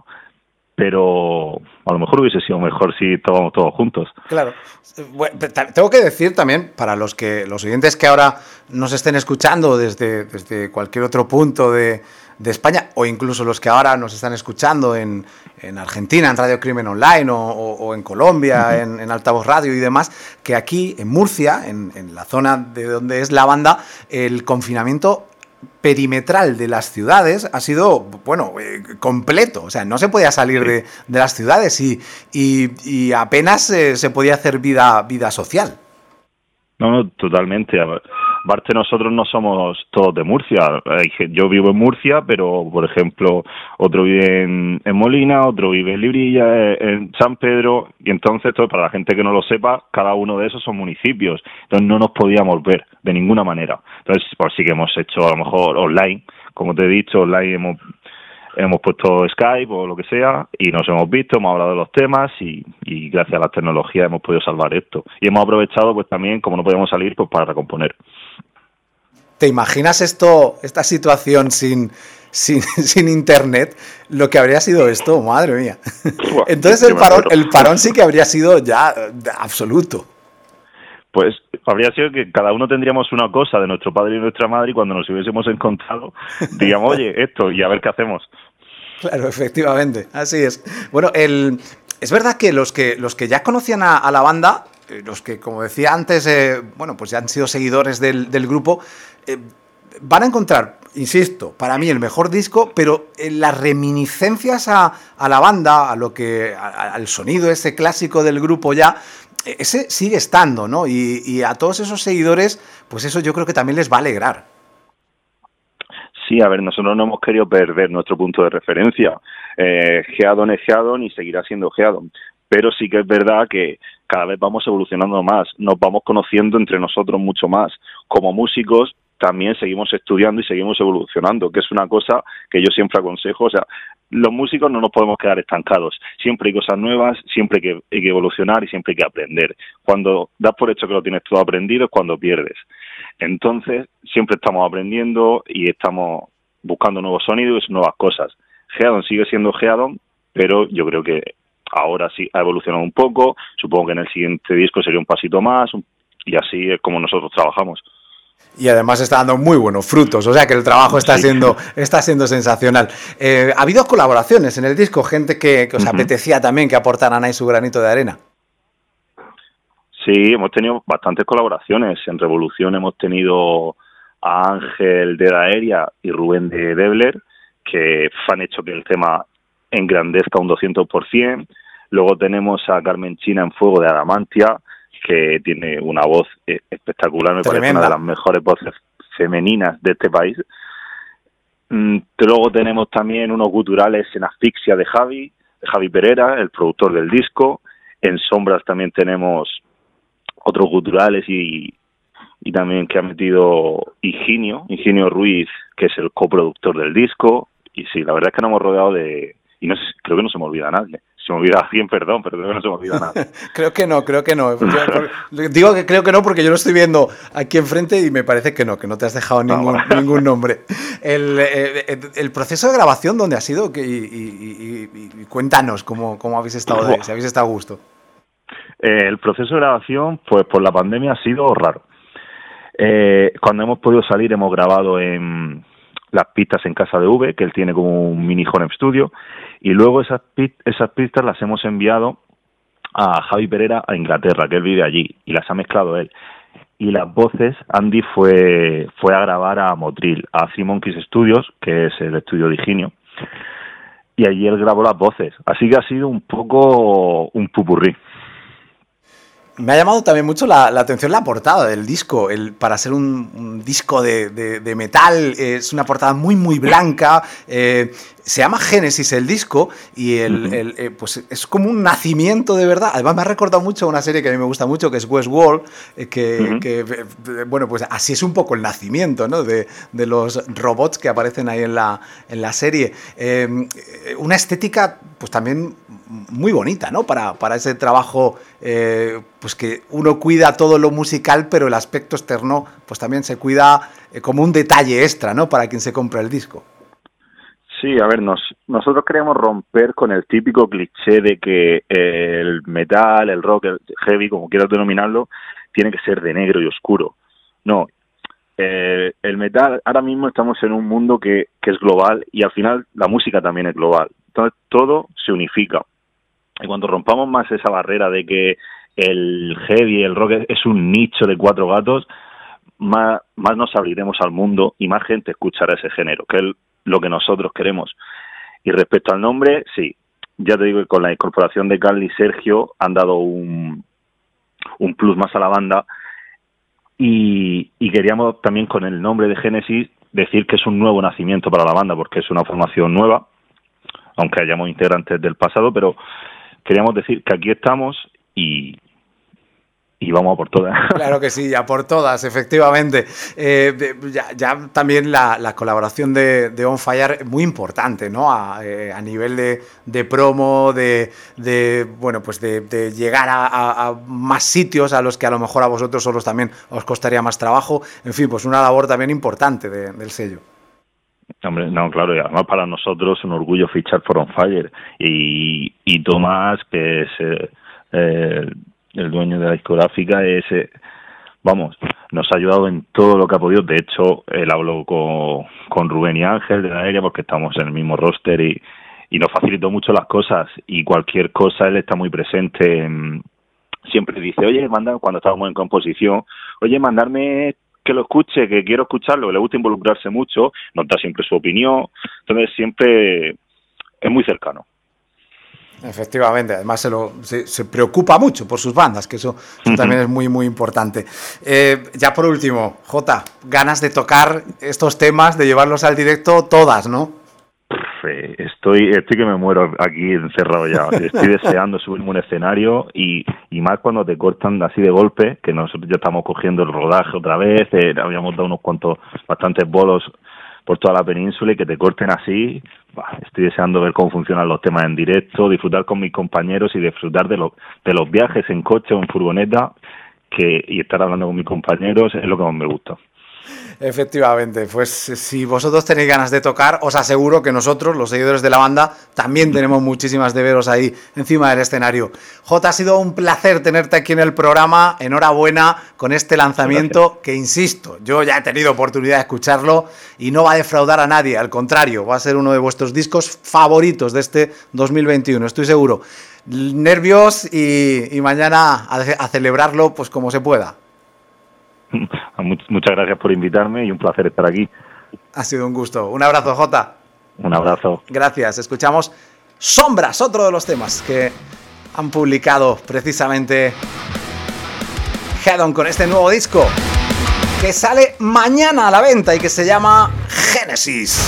pero a lo mejor hubiese sido mejor si estábamos todos juntos. Claro. Bueno, tengo que decir también, para los que los oyentes que ahora nos estén escuchando desde, desde cualquier otro punto de, de España, o incluso los que ahora nos están escuchando en, en Argentina, en Radio Crimen Online, o, o, o en Colombia, uh-huh. en, en Altavoz Radio y demás, que aquí en Murcia, en, en la zona de donde es la banda, el confinamiento perimetral de las ciudades ha sido, bueno, eh, completo. O sea, no se podía salir sí. de, de las ciudades y, y, y apenas eh, se podía hacer vida, vida social. No, no, totalmente. Aparte, nosotros no somos todos de Murcia. Yo vivo en Murcia, pero, por ejemplo, otro vive en, en Molina, otro vive en Librilla, en San Pedro, y entonces, todo, para la gente que no lo sepa, cada uno de esos son municipios. Entonces, no nos podíamos ver de ninguna manera. Entonces, pues sí que hemos hecho, a lo mejor, online, como te he dicho, online hemos... hemos puesto Skype o lo que sea y nos hemos visto, hemos hablado de los temas y, y gracias a la tecnología hemos podido salvar esto. Y hemos aprovechado pues también, como no podíamos salir, pues para recomponer. ¿Te imaginas esto, esta situación sin, sin, sin internet? Lo que habría sido esto, madre mía. Buah, Entonces el parón, el parón sí que habría sido ya absoluto. Pues habría sido que cada uno tendríamos una cosa de nuestro padre y nuestra madre y cuando nos hubiésemos encontrado, diríamos, oye, esto, y a ver qué hacemos. Claro, efectivamente, así es. Bueno, el, es verdad que los que los que ya conocían a, a la banda, eh, los que, como decía antes, eh, bueno, pues ya han sido seguidores del, del grupo, eh, van a encontrar, insisto, para mí el mejor disco, pero eh, las reminiscencias a, a la banda, a lo que, a, al sonido ese clásico del grupo ya, ese sigue estando, ¿no? Y, y a todos esos seguidores, pues eso yo creo que también les va a alegrar. Sí, a ver, nosotros no hemos querido perder nuestro punto de referencia. Eh, Geadon es Geadon y seguirá siendo Geadon. Pero sí que es verdad que cada vez vamos evolucionando más, nos vamos conociendo entre nosotros mucho más, como músicos también seguimos estudiando y seguimos evolucionando, que es una cosa que yo siempre aconsejo. O sea, los músicos no nos podemos quedar estancados, siempre hay cosas nuevas, siempre hay que, hay que evolucionar y siempre hay que aprender. Cuando das por hecho que lo tienes todo aprendido es cuando pierdes. Entonces, siempre estamos aprendiendo y estamos buscando nuevos sonidos y nuevas cosas. Headon sigue siendo Headon, pero yo creo que ahora sí ha evolucionado un poco, supongo que en el siguiente disco sería un pasito más, y así es como nosotros trabajamos. Y además está dando muy buenos frutos, o sea que el trabajo está, sí. siendo, está siendo sensacional. Eh, ¿Ha habido colaboraciones en el disco? Gente que, que os uh-huh. apetecía también que aportaran ahí su granito de arena. Sí, hemos tenido bastantes colaboraciones. En Revolución hemos tenido a Ángel de Daeria y Rubén de Debler, que han hecho que el tema engrandezca un doscientos por ciento. Luego tenemos a Carmen China en Fuego de Adamantia, que tiene una voz espectacular, me Tremenda. parece una de las mejores voces femeninas de este país. Luego tenemos también unos guturales en Asfixia de Javi, de Javi Pereira, el productor del disco. En Sombras también tenemos otros guturales y, y también que ha metido Higinio, Higinio Ruiz, que es el coproductor del disco. Y sí, la verdad es que nos hemos rodeado de... Y no sé, creo que no se me olvida nadie. Se me olvida alguien, perdón, pero creo que no se me olvida nada. creo que no, creo que no. Yo, por, digo que creo que no porque yo lo estoy viendo aquí enfrente y me parece que no, que no te has dejado ningún, no, bueno. ningún nombre. El, el, el proceso de grabación, ¿dónde ha sido? Y, y, y, y cuéntanos cómo, cómo habéis estado, de, si habéis estado a gusto. Eh, el proceso de grabación, pues por la pandemia ha sido raro. Eh, cuando hemos podido salir hemos grabado en las pistas en casa de V, que él tiene como un mini home studio, y luego esas, esas pistas las hemos enviado a Javi Pereira a Inglaterra, que él vive allí, y las ha mezclado él. Y las voces, Andy fue fue a grabar a Motril, a Three Monkeys Studios, que es el estudio de Higinio, y allí él grabó las voces. Así que ha sido un poco un pupurrí. Me ha llamado también mucho la, la atención la portada del disco. El, para ser un, un disco de, de, de metal, eh, es una portada muy, muy blanca. Eh, se llama Génesis el disco y el, uh-huh. el, eh, pues es como un nacimiento de verdad. Además me ha recordado mucho una serie que a mí me gusta mucho, que es Westworld, eh, que, uh-huh. que eh, bueno, pues así es un poco el nacimiento, ¿no? de, de los robots que aparecen ahí en la, en la serie. Eh, una estética pues también muy bonita, ¿no? Para, para ese trabajo, eh, pues que uno cuida todo lo musical, pero el aspecto externo pues también se cuida eh, como un detalle extra, ¿no? Para quien se compra el disco. Sí, a ver, nos, nosotros queremos romper con el típico cliché de que el metal, el rock, el heavy, como quieras denominarlo, tiene que ser de negro y oscuro. No, eh, el metal, ahora mismo estamos en un mundo que, que es global y al final la música también es global. Entonces todo se unifica. Y cuando rompamos más esa barrera de que el heavy, el rock es un nicho de cuatro gatos, más, más nos abriremos al mundo y más gente escuchará ese género, que es lo que nosotros queremos. Y respecto al nombre, sí, ya te digo que con la incorporación de Carl y Sergio han dado un, un plus más a la banda y, y queríamos también con el nombre de Génesis decir que es un nuevo nacimiento para la banda, porque es una formación nueva, aunque hayamos integrantes del pasado, pero queríamos decir que aquí estamos y, y vamos a por todas. Claro que sí, a por todas, efectivamente. Eh, ya, ya también la, la colaboración de, de On Fire es muy importante, ¿no? A, eh, a nivel de, de promo, de, de bueno, pues de, de llegar a, a, a más sitios a los que a lo mejor a vosotros solos también os costaría más trabajo. En fin, pues una labor también importante de, del sello. Hombre, no, claro, y además para nosotros un orgullo fichar por On Fire y, y Tomás, que es eh, eh, el dueño de la discográfica, es, eh, vamos, nos ha ayudado en todo lo que ha podido. De hecho, él habló con, con Rubén y Ángel de Daeria porque estamos en el mismo roster y, y nos facilitó mucho las cosas y cualquier cosa él está muy presente. En, siempre dice, oye, manda, cuando estábamos en composición, oye, mandarme que lo escuche, que quiero escucharlo, que le gusta involucrarse mucho, nos da siempre su opinión, entonces siempre es muy cercano. Efectivamente, además se, lo, se, se preocupa mucho por sus bandas, que eso, eso uh-huh. también es muy muy importante. Eh, ya por último, Jota, ganas de tocar estos temas, de llevarlos al directo todas, ¿no? eh, estoy estoy que me muero aquí encerrado ya. Estoy deseando subirme a un escenario y, y más cuando te cortan así de golpe, que nosotros ya estamos cogiendo el rodaje otra vez, eh, habíamos dado unos cuantos, bastantes bolos por toda la península y que te corten así. Bah, estoy deseando ver cómo funcionan los temas en directo, disfrutar con mis compañeros y disfrutar de, lo, de los viajes en coche o en furgoneta que y estar hablando con mis compañeros es lo que más me gusta. Efectivamente, pues si vosotros tenéis ganas de tocar, os aseguro que nosotros, los seguidores de la banda, también tenemos muchísimas de veros ahí encima del escenario. Jota, ha sido un placer tenerte aquí en el programa, enhorabuena con este lanzamiento. Gracias. Que, insisto, yo ya he tenido oportunidad de escucharlo y no va a defraudar a nadie, al contrario, va a ser uno de vuestros discos favoritos de este dos mil veintiuno, estoy seguro. Nervios y, y mañana a, a celebrarlo pues como se pueda. Muchas gracias por invitarme y un placer estar aquí. Ha sido un gusto. Un abrazo, Jota. Un abrazo. Gracias. Escuchamos Sombras, otro de los temas que han publicado precisamente Head On con este nuevo disco que sale mañana a la venta y que se llama Génesis.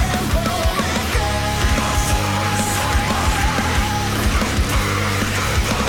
Tiempo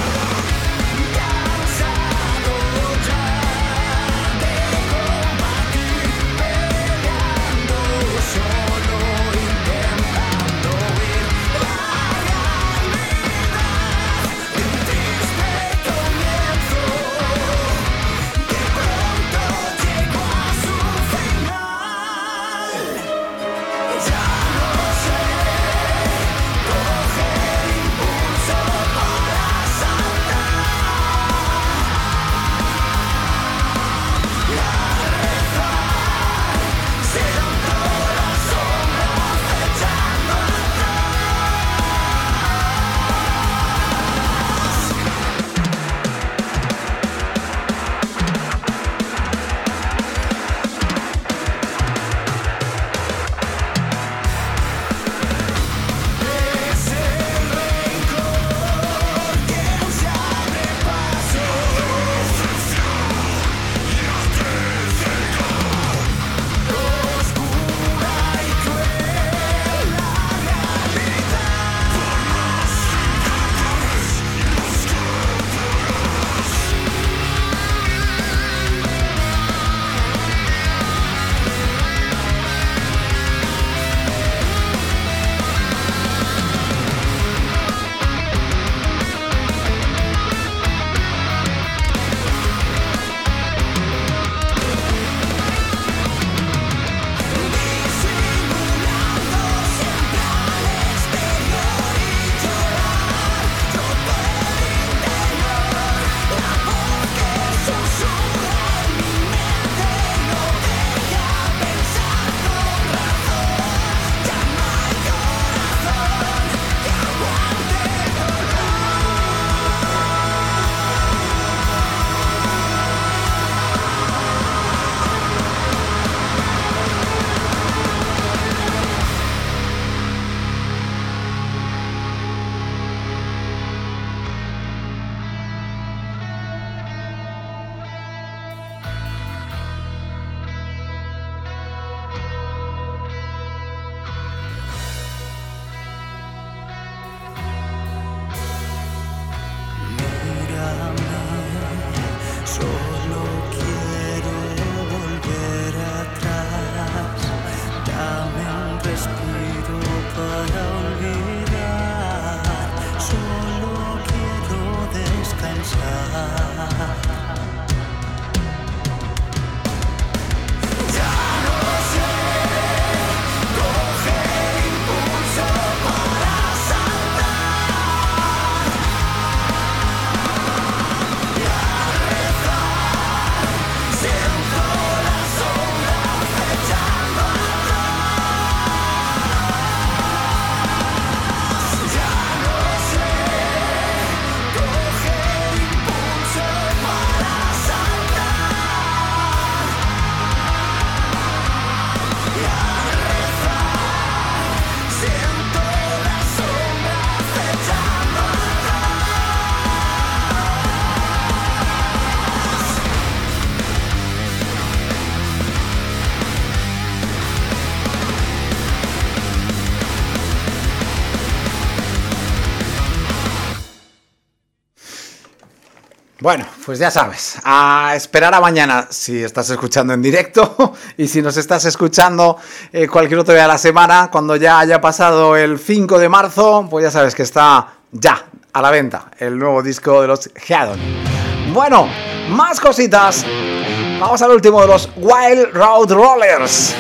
Bueno, pues ya sabes, a esperar a mañana si estás escuchando en directo y si nos estás escuchando eh, cualquier otro día de la semana, cuando ya haya pasado el cinco de marzo, pues ya sabes que está ya a la venta el nuevo disco de los Headon. Bueno, más cositas. Vamos al último de los Wild Road Rollers.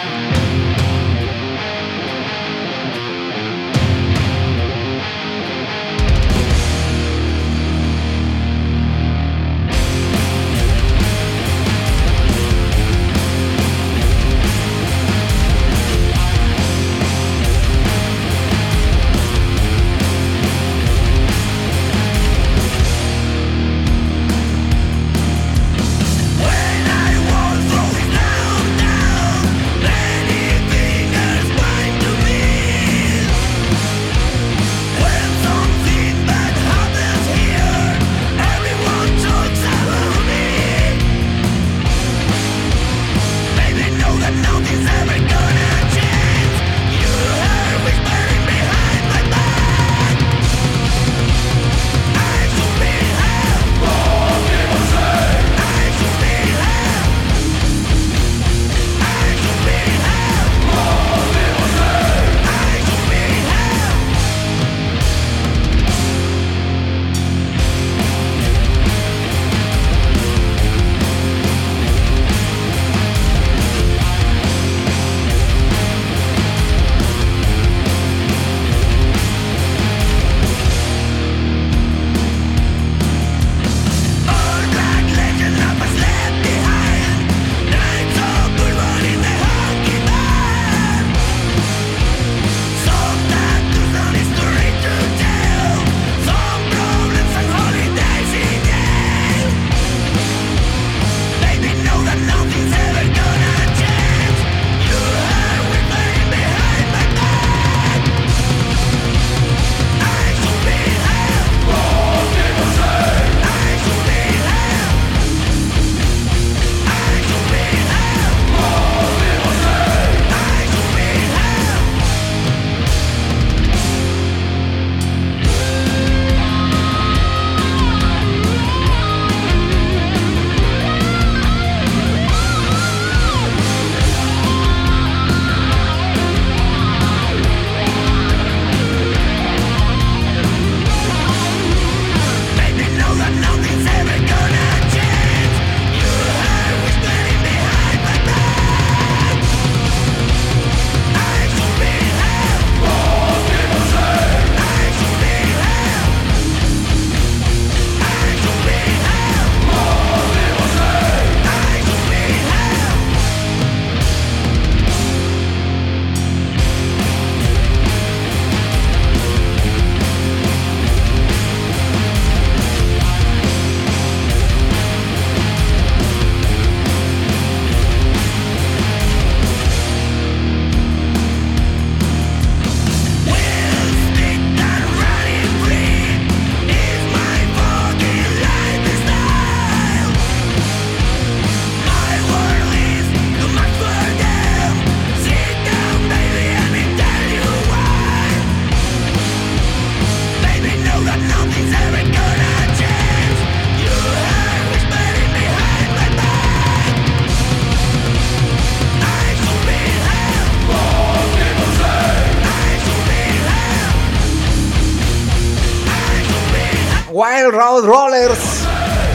Wild Road Rollers,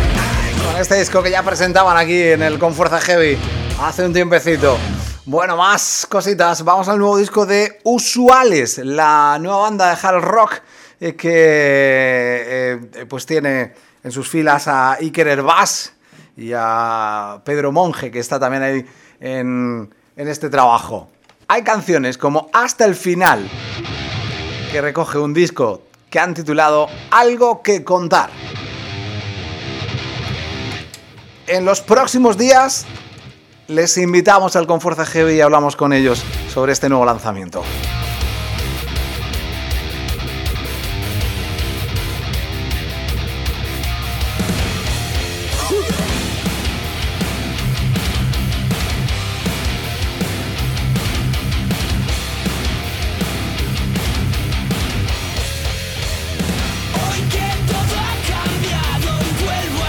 con este disco que ya presentaban aquí en el Con Fuerza Heavy hace un tiempecito. Bueno, más cositas. Vamos al nuevo disco de Usuales, la nueva banda de hard rock eh, que eh, pues tiene en sus filas a Iker Herbás y a Pedro Monge, que está también ahí en, en este trabajo. Hay canciones como Hasta el Final, que recoge un disco que han titulado Algo que contar. En los próximos días les invitamos al Con Fuerza Heavy y hablamos con ellos sobre este nuevo lanzamiento. Hoy que todo ha cambiado, vuelvo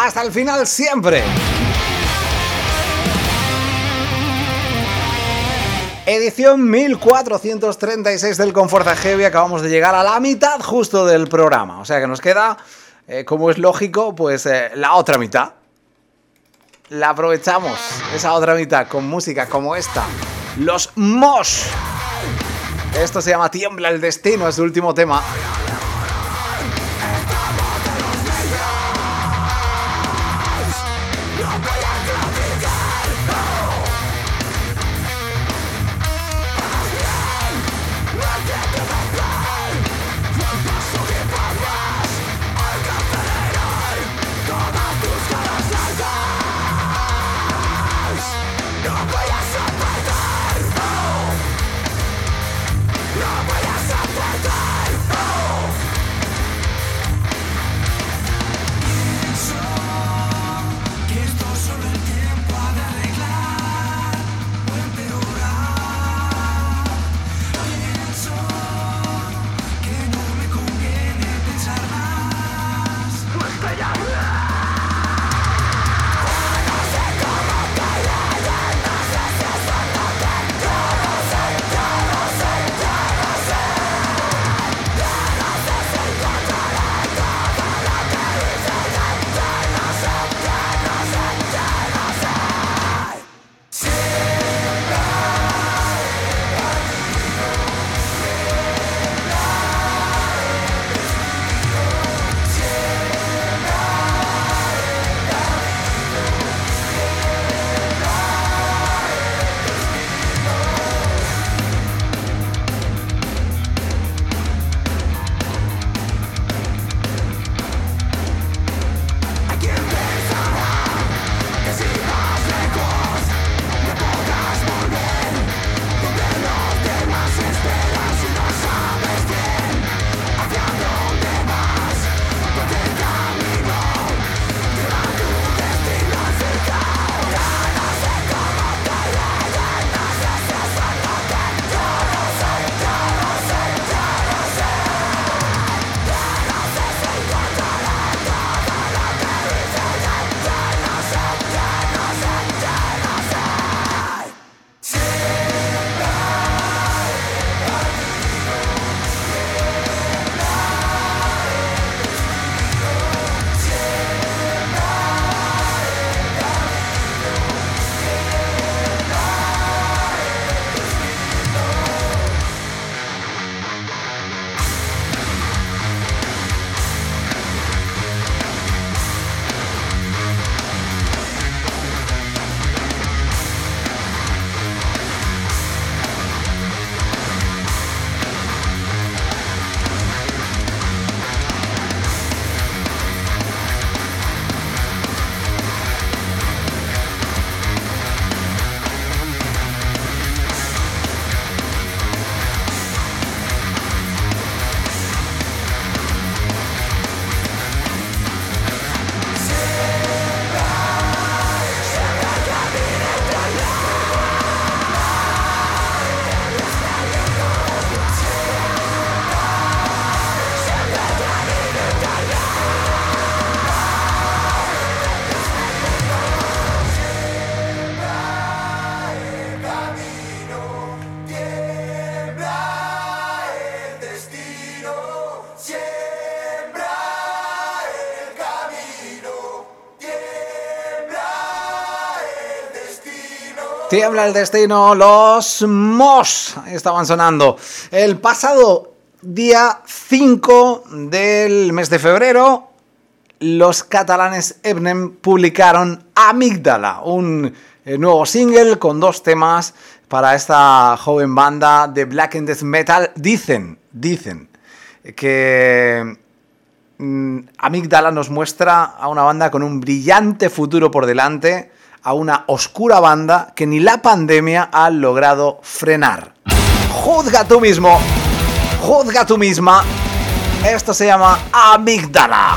hasta el final siempre. Edición mil cuatrocientos treinta y seis del Conforza Heavy. Acabamos de llegar a la mitad justo del programa. O sea que nos queda, eh, como es lógico, pues eh, la otra mitad. La aprovechamos, esa otra mitad, con música como esta. Los Mosh. Esto se llama Tiembla el Destino, es su último tema. Tiembla el destino, los Mosh estaban sonando. El pasado día cinco del mes de febrero, los catalanes Ebnem publicaron Amígdala, un nuevo single con dos temas para esta joven banda de Black and Death Metal. Dicen, dicen que mmm, Amígdala nos muestra a una banda con un brillante futuro por delante, a una oscura banda que ni la pandemia ha logrado frenar. Juzga tú mismo, juzga tú misma. Esto se llama Amígdala.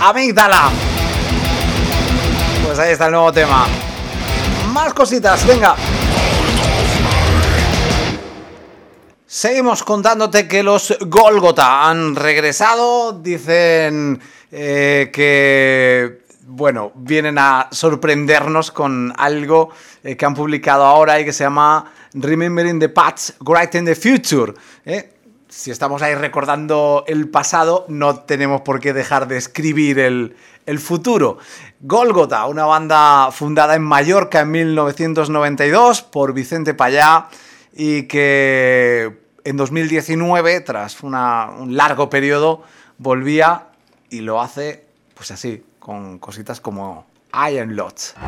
Amígdala. Pues ahí está el nuevo tema. Más cositas, venga. Seguimos contándote que los Gólgota han regresado. Dicen eh, que, bueno, vienen a sorprendernos con algo eh, que han publicado ahora y que se llama Remembering the Past, Writing the Future. ¿eh? Si estamos ahí recordando el pasado, no tenemos por qué dejar de escribir el, el futuro. Gólgota, una banda fundada en Mallorca en mil novecientos noventa y dos por Vicente Payá y que en dos mil diecinueve, tras una, un largo periodo, volvía y lo hace pues así, con cositas como Iron Lot.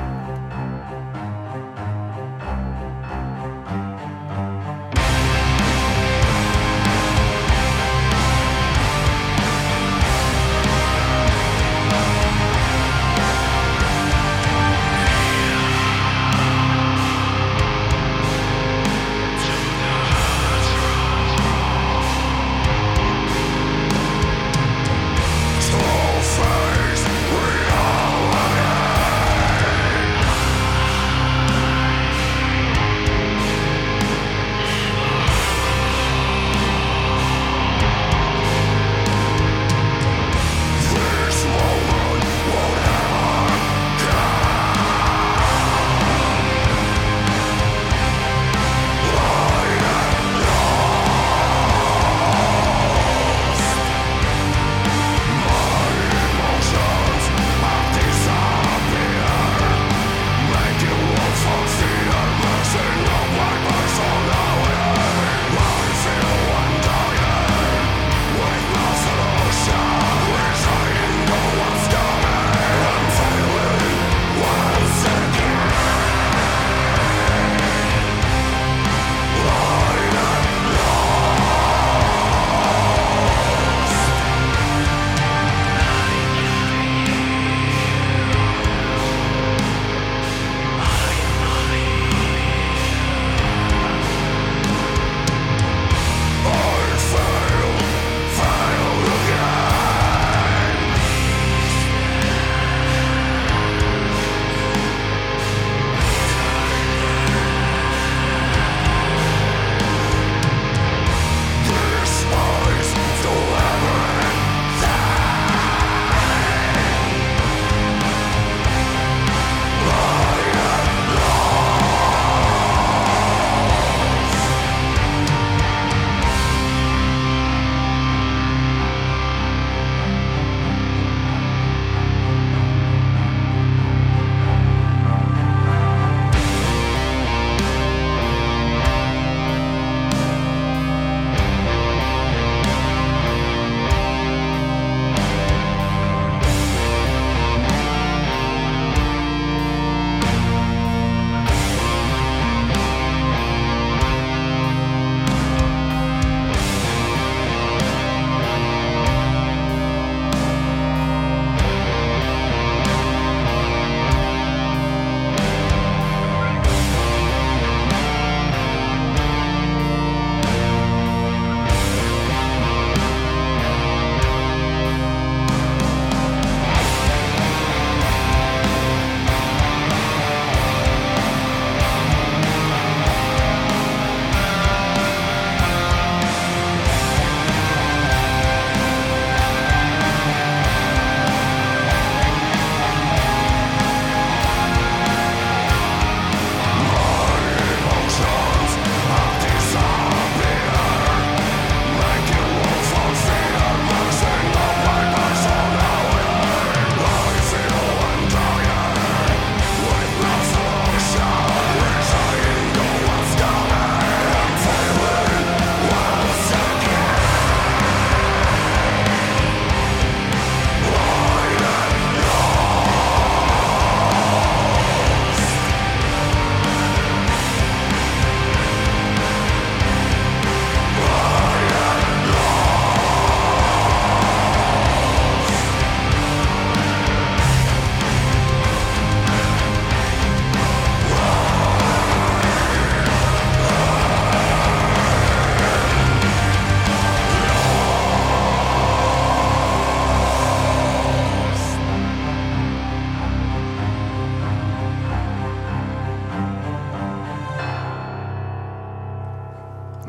So face reality.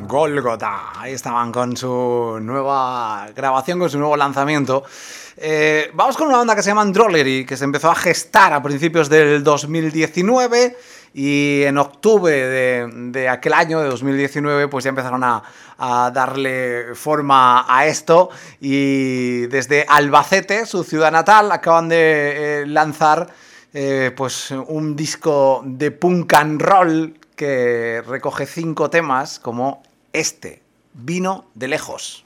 Gólgota. Ahí estaban con su nueva grabación, con su nuevo lanzamiento. Eh, vamos con una banda que se llama Drollery, que se empezó a gestar a principios del dos mil diecinueve y en octubre de, de aquel año, de dos mil diecinueve, pues ya empezaron a, a darle forma a esto y desde Albacete, su ciudad natal, acaban de eh, lanzar eh, pues un disco de punk and roll que recoge cinco temas como este, Vino de Lejos.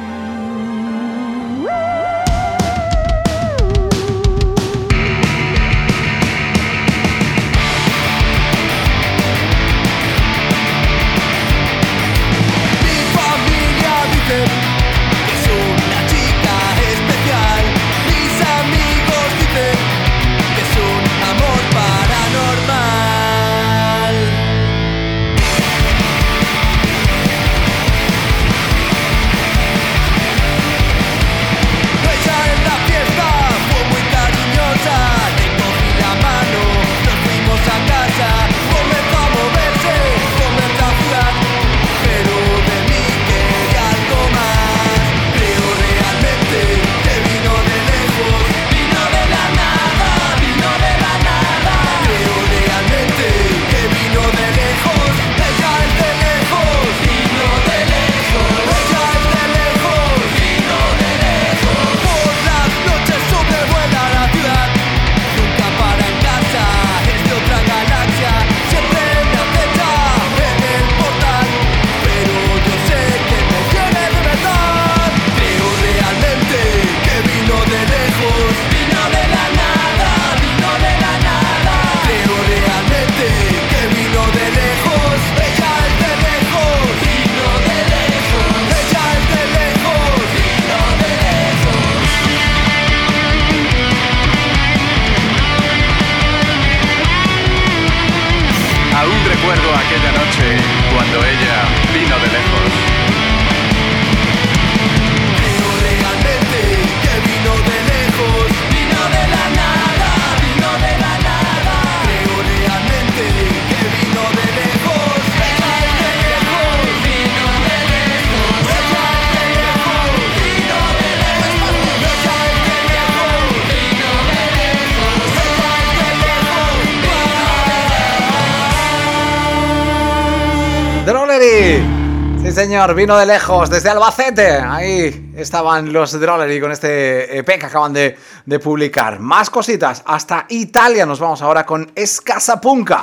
Sí, señor, Vino de Lejos, desde Albacete. Ahí estaban los Drollery con este E P que acaban de, de publicar. Más cositas, hasta Italia nos vamos ahora con Escasapunca.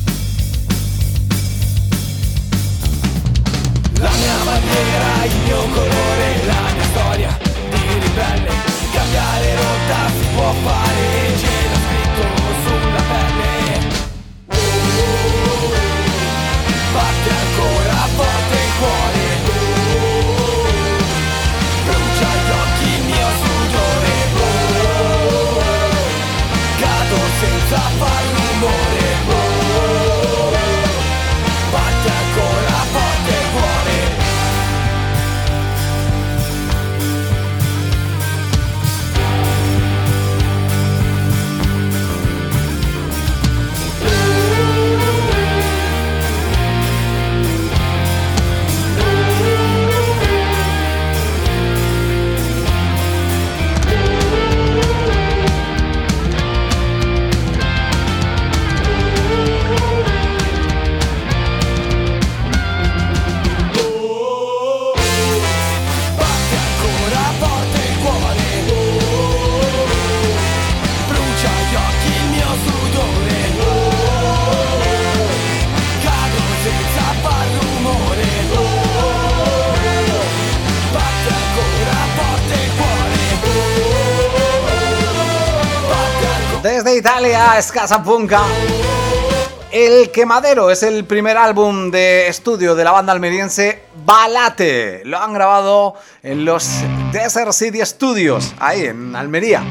La mia bandiera, il mio Desde Italia, Escasa Punca. El Quemadero es el primer álbum de estudio de la banda almeriense Balate. Lo han grabado en los Desert City Studios, ahí en Almería.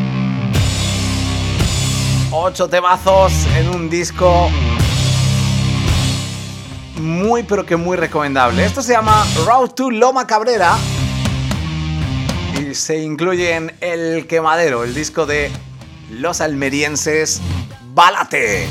Ocho temazos en un disco muy pero que muy recomendable. Esto se llama Road to Loma Cabrera y se incluye en El Quemadero, el disco de los almerienses Balate.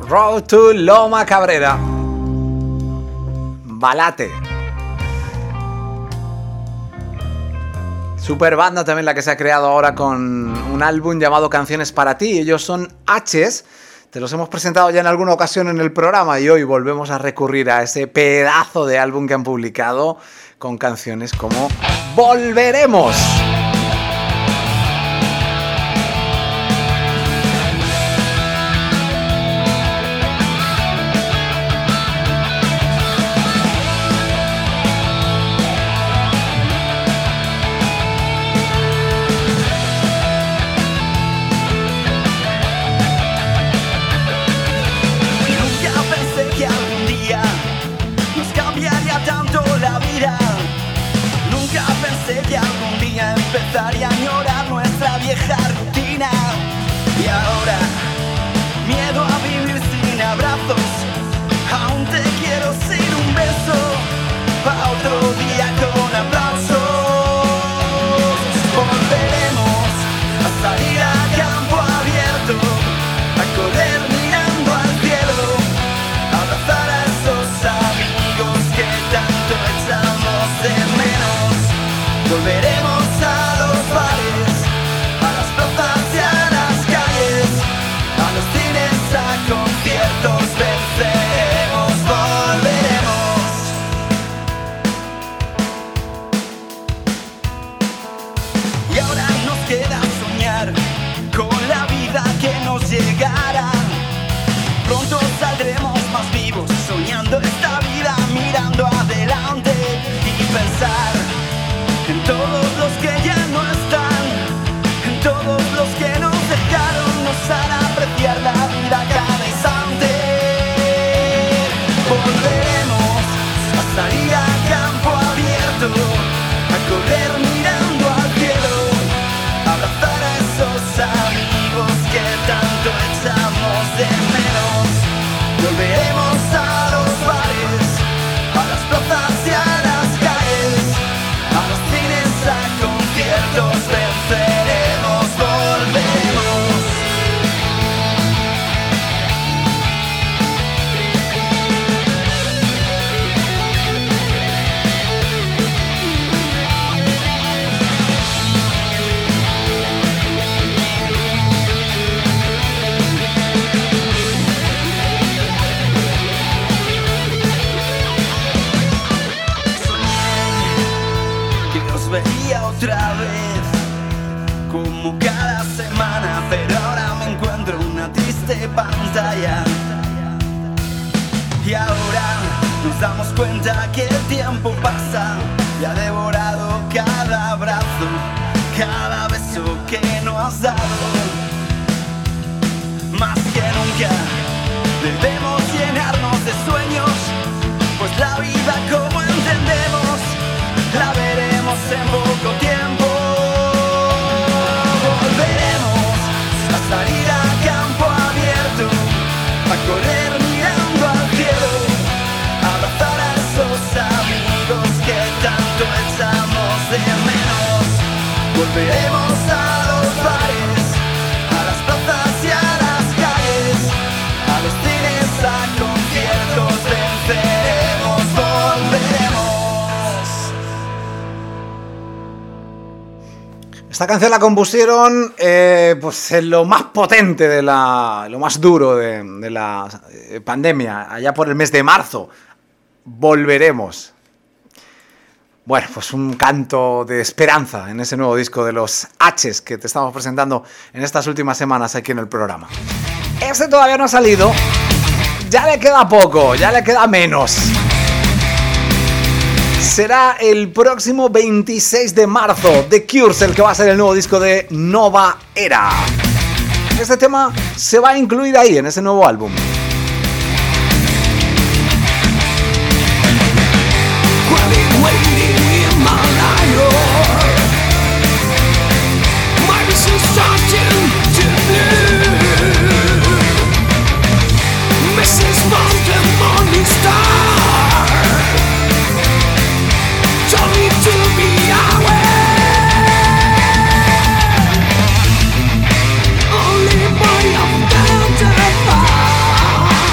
Road to Loma Cabrera. Balate. Super banda también la que se ha creado ahora con un álbum llamado Canciones para ti. Ellos son H's. Te los hemos presentado ya en alguna ocasión en el programa y hoy volvemos a recurrir a ese pedazo de álbum que han publicado con canciones como Volveremos. Empezaría a añorar nuestra vieja rutina. Y ahora, miedo a vivir sin abrazos. Aún te quiero sin un beso. Pa' otro día con aplausos. Volveremos a salir a campo abierto, a correr mirando al cielo, a abrazar a esos amigos que tanto echamos de menos. Volveremos a los bares, a las plazas y a las calles, a los cines, a conciertos, venceremos, volveremos. Y ahora nos queda soñar con la vida que nos llegará. Pronto saldremos más vivos, soñando esta vida, mirando adelante y pensar en todos los que ya no están, en todos los que nos dejaron, nos hará apreciar la vida cada instante. Volveremos a salir a campo abierto, a correr mirando al cielo, a abrazar a esos amigos que tanto echamos de menos. Volveremos a los bares, a las plazas y a las calles, a los cines, a conciertos, venceremos, volveremos. Veía otra vez, como cada semana, pero ahora me encuentro en una triste pantalla. Y ahora nos damos cuenta que el tiempo pasa y ha devorado cada abrazo, cada beso que nos has dado. Más que nunca debemos llenarnos de sueños, pues la vida como entendemos la veremos en poco tiempo. Volveremos a salir a campo abierto, a correr mirando al cielo, a abrazar a esos amigos que tanto echamos de menos. Volveremos a los bares, a las plazas y a las calles, a los cines, a conciertos, venceremos, volveremos. Esta canción la compusieron eh, pues en lo más potente de la, lo más duro de, de la eh, pandemia, allá por el mes de marzo. Volveremos. Bueno, pues un canto de esperanza en ese nuevo disco de los H's que te estamos presentando en estas últimas semanas aquí en el programa. Este todavía no ha salido, ya le queda poco, ya le queda menos. Será el próximo veintiséis de marzo, The Cures, el que va a ser el nuevo disco de Nova Era. Este tema se va a incluir ahí, en ese nuevo álbum. Only boy I'm down to find.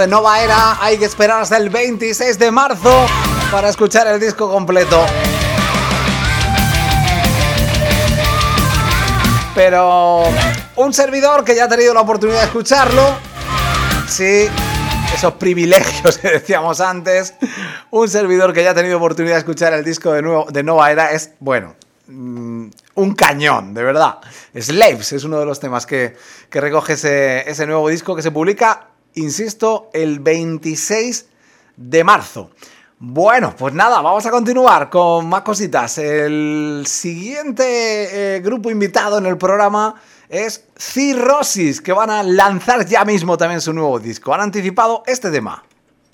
de Nova Era. Hay que esperar hasta el veintiséis de marzo para escuchar el disco completo. Pero un servidor que ya ha tenido la oportunidad de escucharlo, sí, esos privilegios que decíamos antes, un servidor que ya ha tenido oportunidad de escuchar el disco de, nuevo, de Nova Era es, bueno, un cañón, de verdad. Slaves es uno de los temas que, que recoge ese, ese nuevo disco que se publica, insisto, el veintiséis de marzo. Bueno, pues nada, vamos a continuar con más cositas. El siguiente eh, grupo invitado en el programa es Cirrhosis, que van a lanzar ya mismo también su nuevo disco. Han anticipado este tema.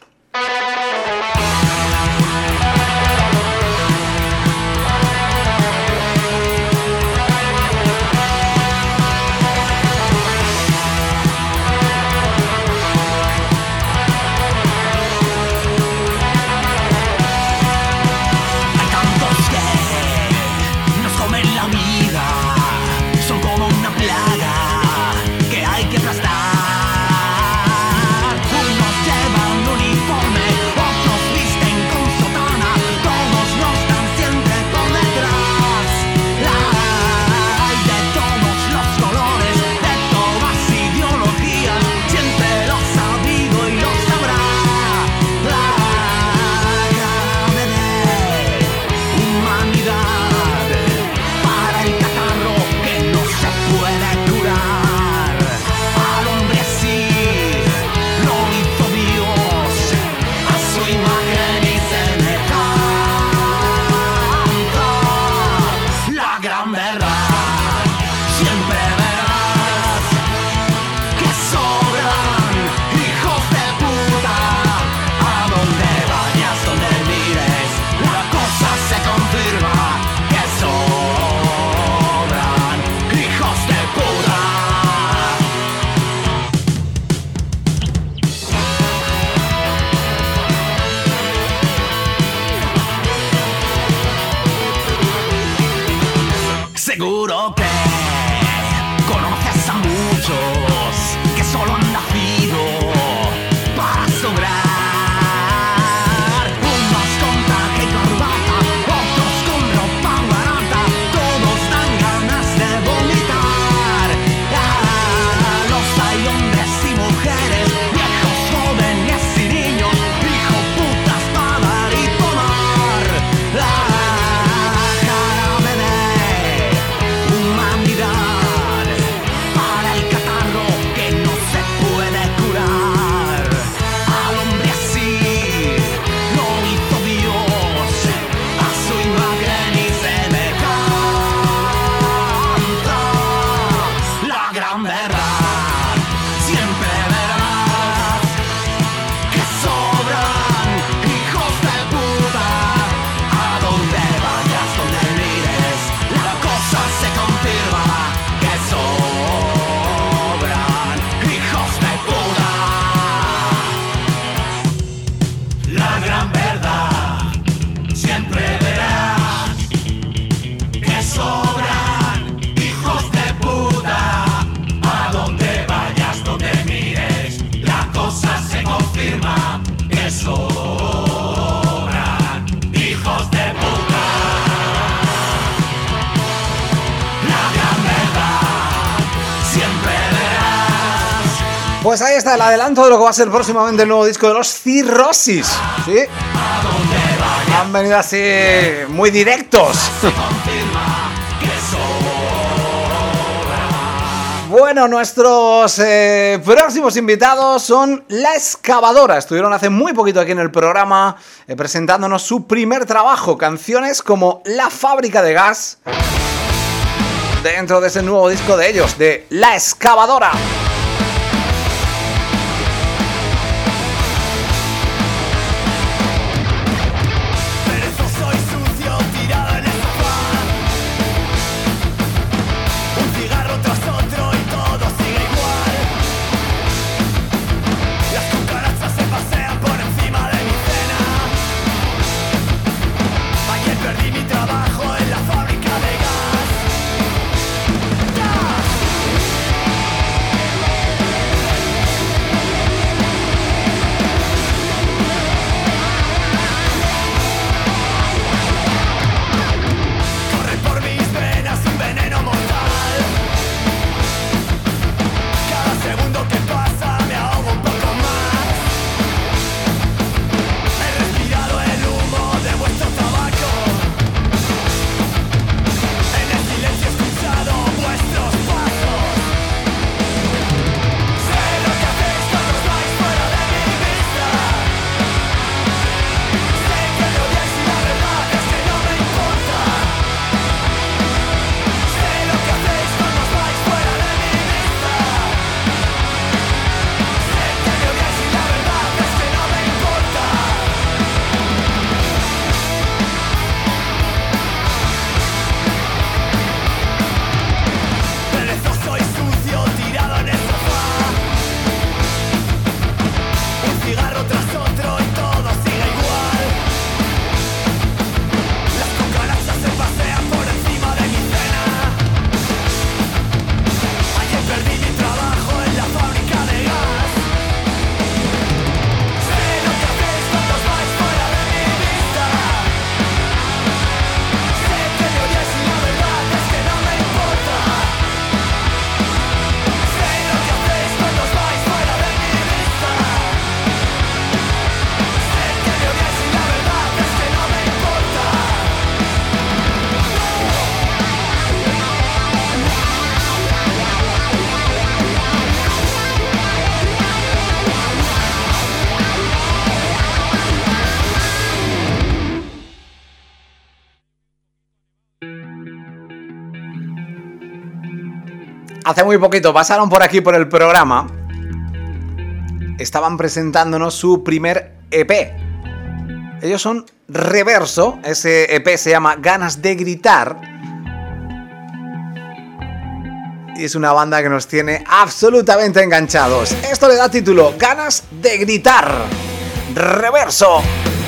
Seguro que conoces a muchos que solo han nacido para sobrar. Unos con traje y corbata, otros con ropa barata, todos dan ganas de vomitar. Ah, los hay hombres y mujeres, viejos, jóvenes y niños, hijos putas para dar y tomar. Ah, para el catarro que no se puede curar. Al hombre así lo hizo Dios, a su imagen y semejanza. La gran verdad, siempre verás que sobran hijos de puta. A donde vayas, donde mires, la cosa se confirma. Sobran hijos de puta. La gran verdad, siempre verás que sobran hijos de puta. A donde vayas, donde mires, la cosa se confirma que sobran hijos de puta. La gran verdad, siempre verás. Pues ahí está el adelanto de lo que va a ser próximamente el nuevo disco de los Cirrhosis. ¿Sí? Han venido así muy directos. Bueno, nuestros eh, próximos invitados son La Excavadora. Estuvieron hace muy poquito aquí en el programa eh, presentándonos su primer trabajo, canciones como La Fábrica de Gas, dentro de ese nuevo disco de ellos, de La Excavadora. Perezoso y sucio, tirado en el sofá. Un cigarro tras otro y todo sigue igual. Las cucarachas se pasean por encima de mi cena. Ayer perdí mi trabajo en la fábrica de gas. ¡Gas! hace muy poquito pasaron por aquí por el programa. Estaban presentándonos su primer E P. Ellos son Reverso, ese E P se llama Ganas de Gritar. Y es una banda que nos tiene absolutamente enganchados. Esto le da título, Ganas de Gritar. Reverso.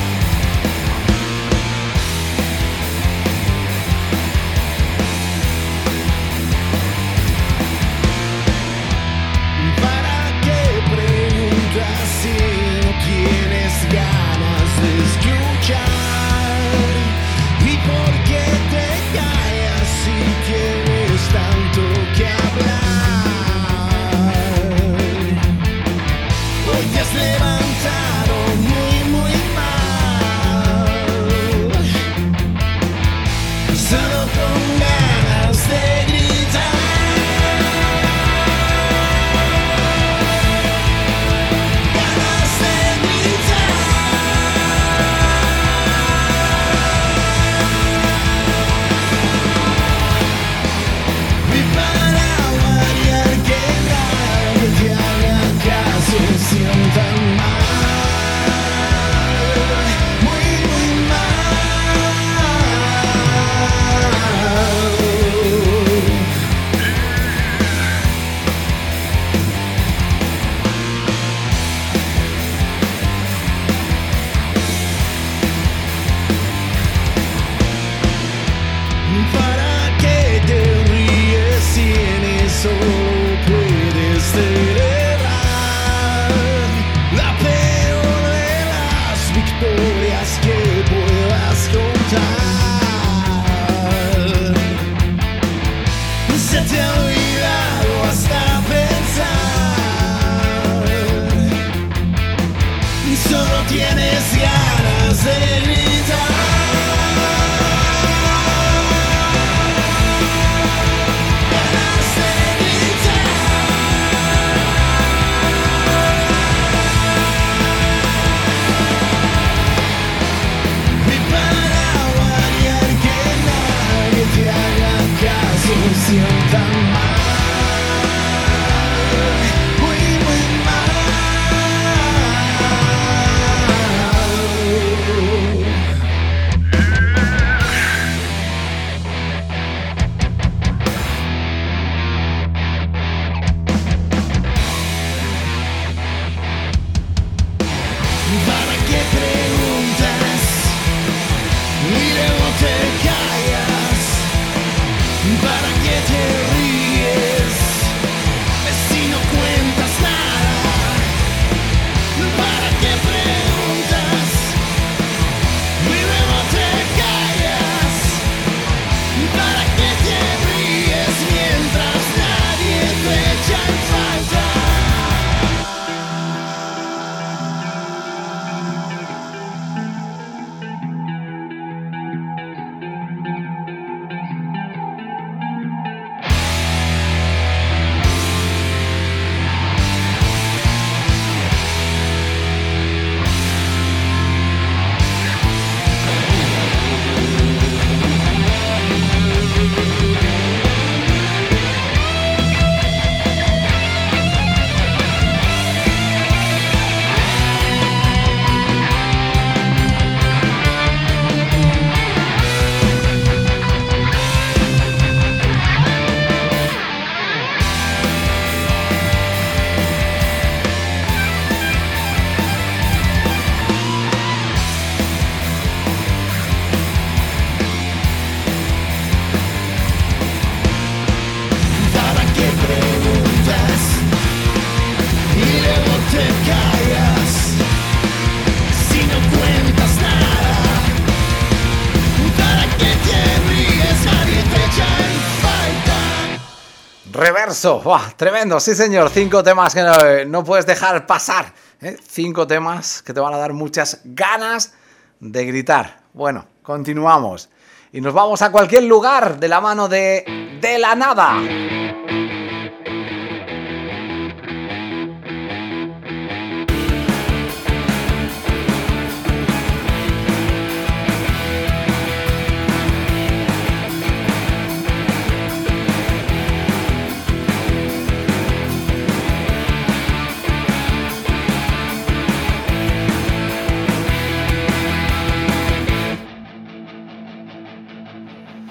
Reverso, ¡buah! Tremendo, sí señor, cinco temas que no, no puedes dejar pasar, ¿eh? Cinco temas que te van a dar muchas ganas de gritar. Bueno, continuamos y nos vamos a cualquier lugar de la mano de De La Nada.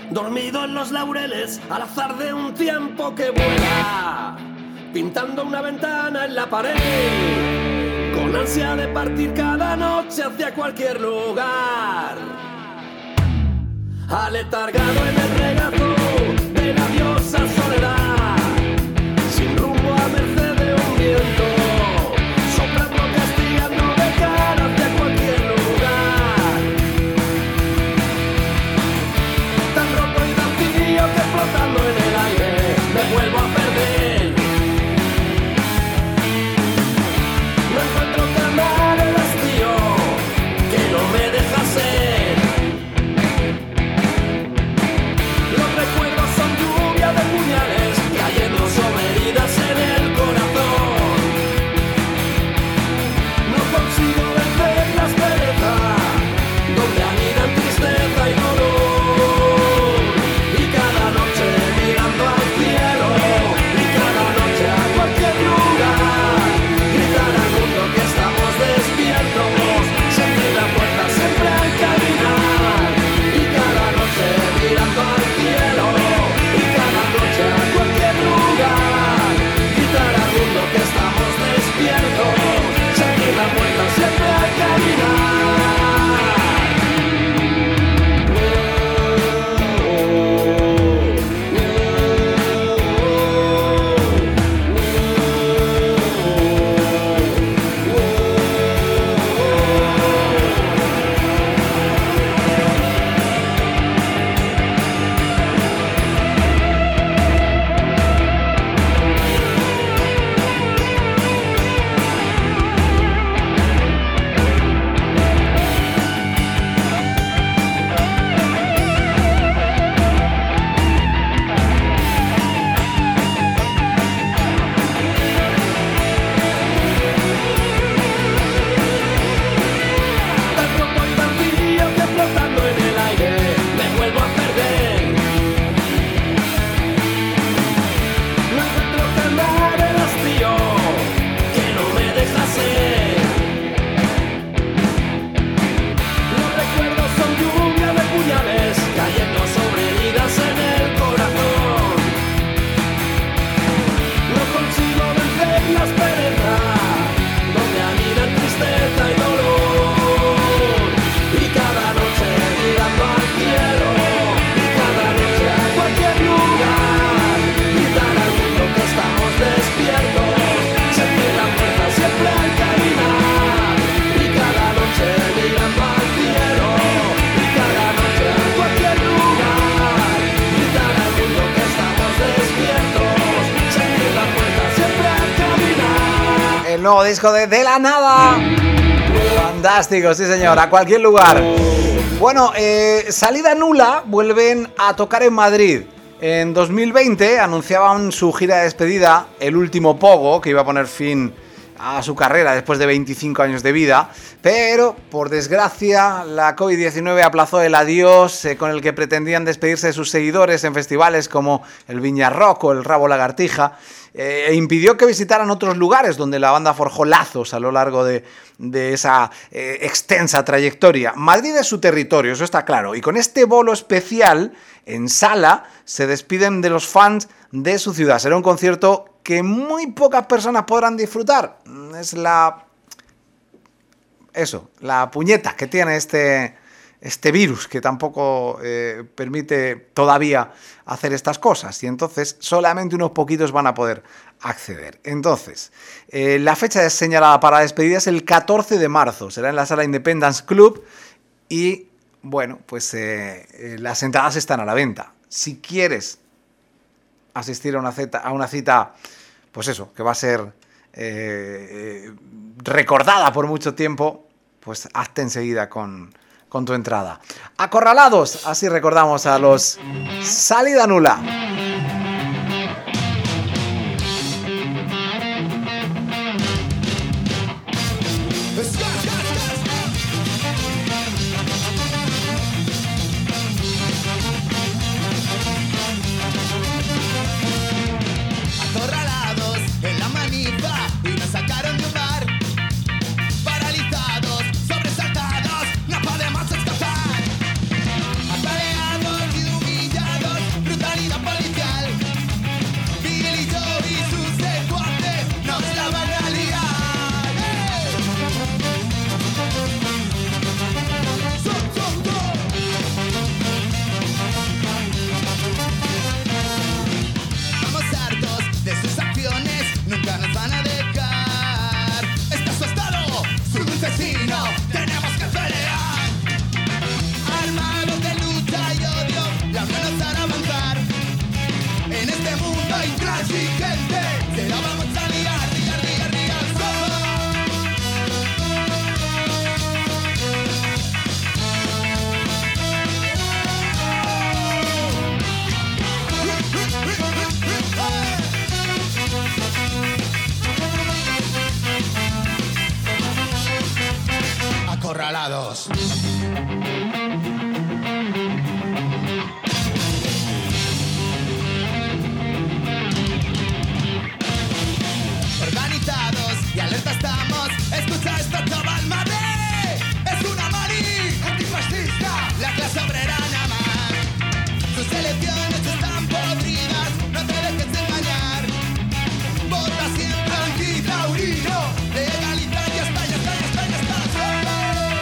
dormido en los laureles al azar de un tiempo que vuela, pintando una ventana en la pared, con ansia de partir cada noche hacia cualquier lugar, aletargado en el regazo de la diosa soledad, sin rumbo a merced de un viento, soplando, castigando de cara hacia cualquier lugar, tan roto y tan frío que flotando en el aire me vuelvo a perder. No encuentro calmar el hastío que no me deja ser. Los recuerdos son lluvia de puñales cayendo sobre heridas en el corazón. No consigo vencer la aspereza donde anidan tristeza y dolor. Y cada noche mirando al cielo, y cada noche a cualquier lugar, gritar al mundo que estamos despiertos, sentir la puerta siempre al caminar. Y cada noche mirando al cielo, y cada noche a cualquier lugar, gritar al mundo que estamos despiertos, sentir la puerta siempre al caminar. Tan roto y tan frío que flotando en el aire me vuelvo a perder. No encuentro calmar el hastío que no me deja ser. Los recuerdos son lluvia de puñales cayendo sobre heridas en el corazón. No consigo vencer la aspereza donde anidan tristeza y dolor. Y cada noche mirando al cielo, y cada noche a cualquier lugar, gritar al mundo que estamos despiertos, sentir la fuerza siempre al caminar. Y cada noche mirando al cielo, y cada noche a cualquier lugar, gritar al mundo que estamos despiertos, sentir la fuerza siempre al caminar. El nuevo disco de De la Nada. Fantástico, sí señor, a cualquier lugar. Bueno, eh, Salida Nula vuelven a tocar en Madrid. En dos mil veinte anunciaban su gira de despedida, El Último Pogo, que iba a poner fin a su carrera después de veinticinco años de vida, pero por desgracia la covid diecinueve aplazó el adiós eh, con el que pretendían despedirse de sus seguidores en festivales como el Viña Rock o el Rabo Lagartija, eh, e impidió que visitaran otros lugares donde la banda forjó lazos a lo largo de, de esa eh, extensa trayectoria. Madrid es su territorio, eso está claro, y con este bolo especial en sala se despiden de los fans de su ciudad. Será un concierto que muy pocas personas podrán disfrutar. Es la... eso, la puñeta que tiene este, este virus, que tampoco eh, permite todavía hacer estas cosas. Y entonces solamente unos poquitos van a poder acceder. Entonces, eh, la fecha señalada para la despedida es el catorce de marzo. Será en la sala Independence Club. Y, bueno, pues eh, eh, las entradas están a la venta. Si quieres asistir a una cita, a una cita pues eso, que va a ser eh, eh, recordada por mucho tiempo, pues hazte enseguida con, con tu entrada. Acorralados, así recordamos a los Salida Nula. Paralizados, no podemos escapar. Apaleados y humillados. acorralados. Organizados y alerta estamos. Escucha esto, chaval, madre. Es una mani antifascista. La clase obrera nada más. Sus elecciones están podridas. No te dejes engañar. Vota siempre antitaurino. Legalizar y España, España, España, España.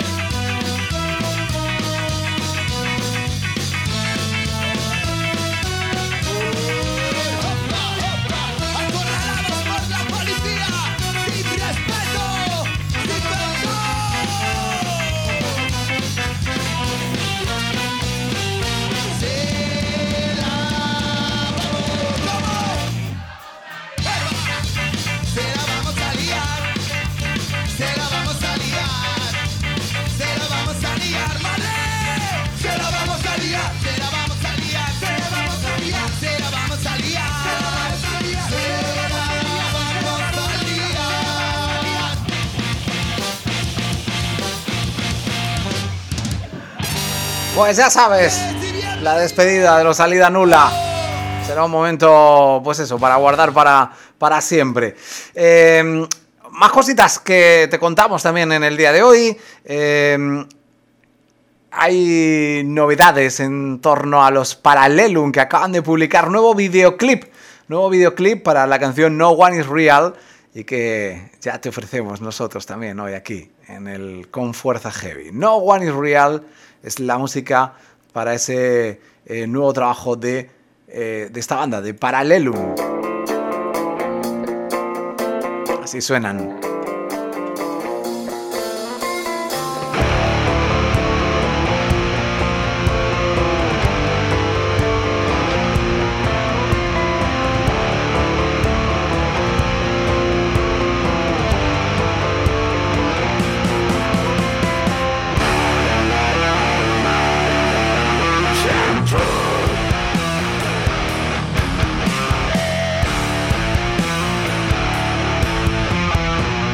Acorralados por la policía. Sin respeto. Sin perdón. Se la vamos. ¿Cómo? Se la vamos a liar. Se la vamos a liar. Se la vamos a liar, madre. Se la vamos a liar. Se la vamos a liar. Se la vamos a liar. Se la vamos a liar. Se la vamos a liar. Se la vamos a liar. Pues ya sabes, la despedida de los Salida Nula será un momento, pues eso, para guardar para, para siempre. Eh, más cositas que te contamos también en el día de hoy. Eh, hay novedades en torno a los Paralelum, que acaban de publicar nuevo videoclip. Nuevo videoclip para la canción No One Is Real, y que ya te ofrecemos nosotros también hoy aquí en el Con Fuerza Heavy. No One Is Real es la música para ese eh, nuevo trabajo de, eh, de esta banda, de Paralelum. Así suenan. Central.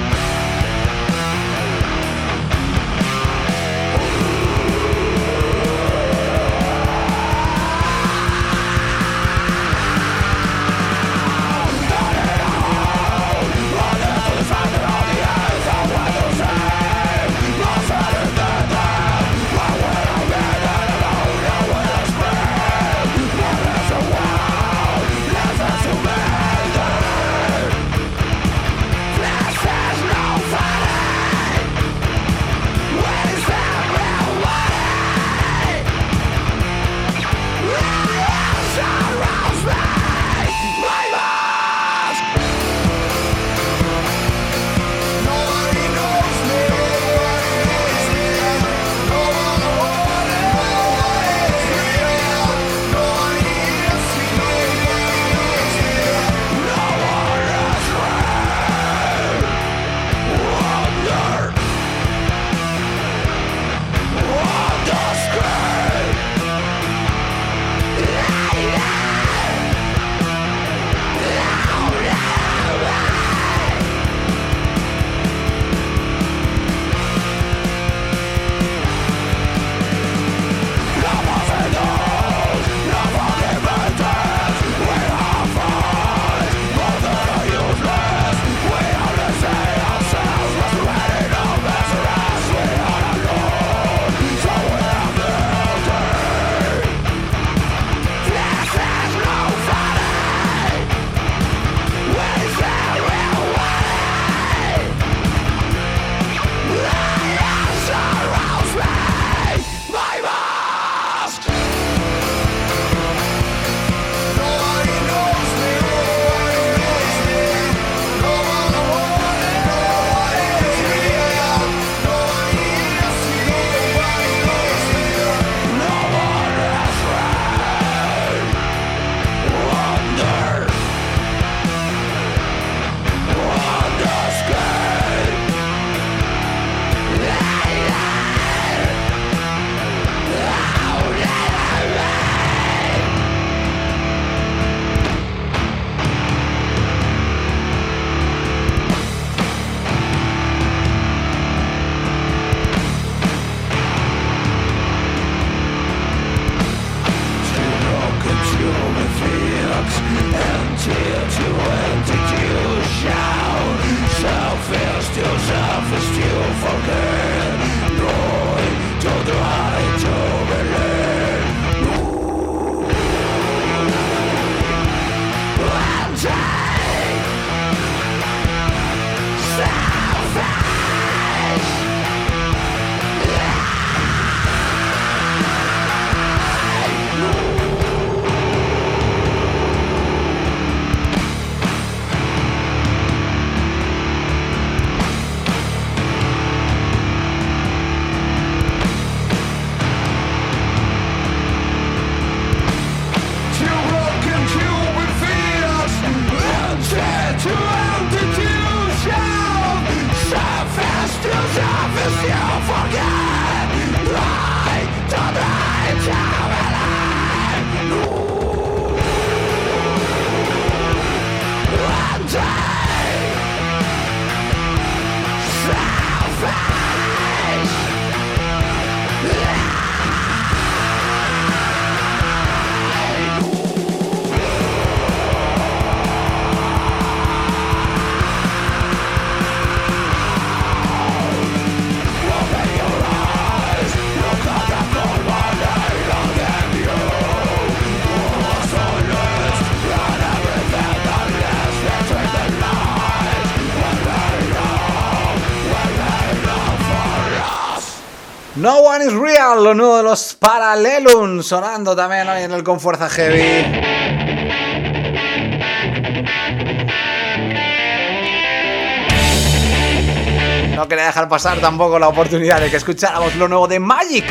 No One Is Real, lo nuevo de los Parallelum, sonando también hoy en el Con Fuerza Heavy. No quería dejar pasar tampoco la oportunidad de que escucháramos lo nuevo de Magic.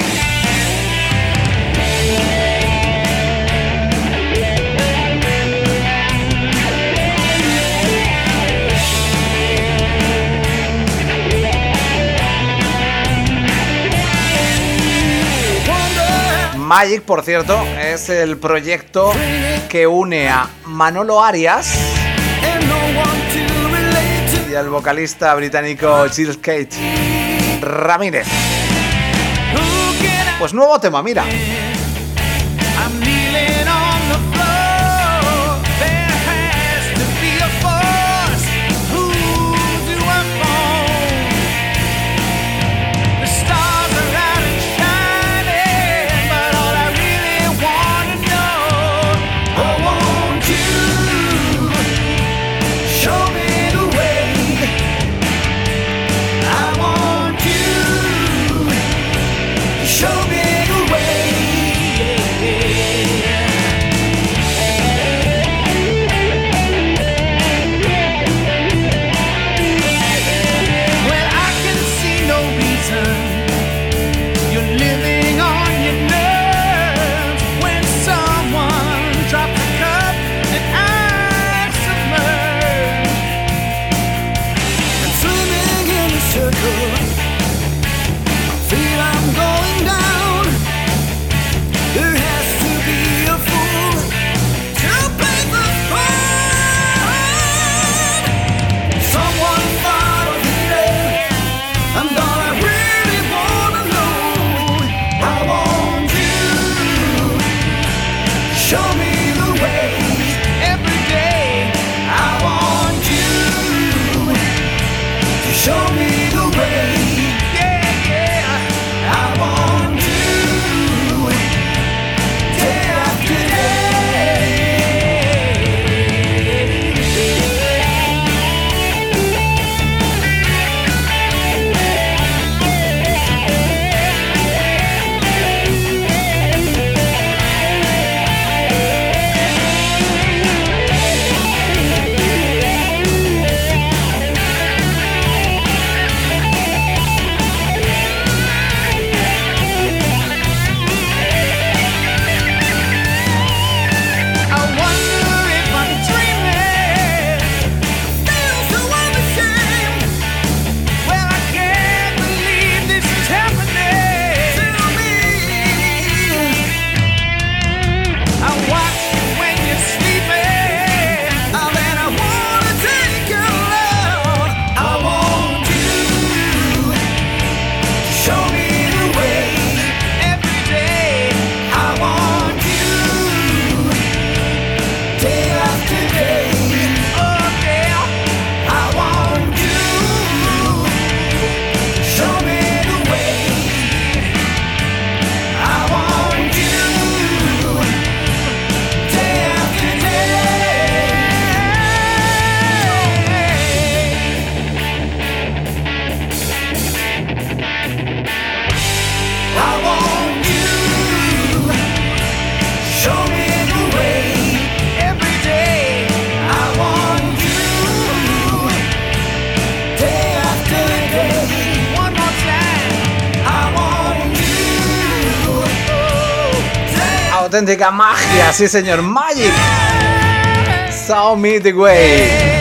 Magic, por cierto, es el proyecto que une a Manolo Arias y al vocalista británico Jill Kate Ramírez. Pues nuevo tema, mira. Auténtica magia, sí señor, Magic. Show me the way.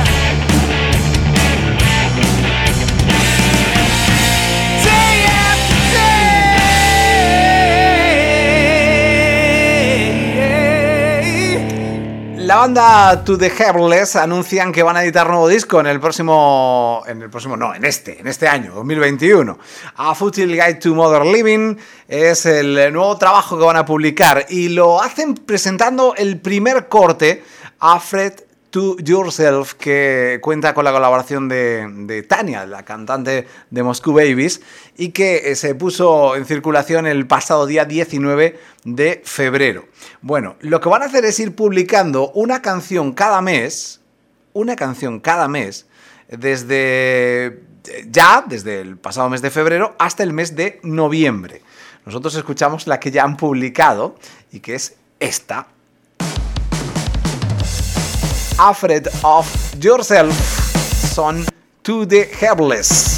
La banda To The Heartless anuncian que van a editar nuevo disco en el próximo... En el próximo... No, en este, en este año, dos mil veintiuno. A Futile Guide to Modern Living es el nuevo trabajo que van a publicar y lo hacen presentando el primer corte, Afraid to Yourself, que cuenta con la colaboración de, de Tania, la cantante de Moscow Babies, y que se puso en circulación el pasado día diecinueve de febrero. Bueno, lo que van a hacer es ir publicando una canción cada mes, una canción cada mes, desde ya desde el pasado mes de febrero hasta el mes de noviembre. Nosotros escuchamos la que ya han publicado y que es esta. Afraid of Yourself, son To the Helpless.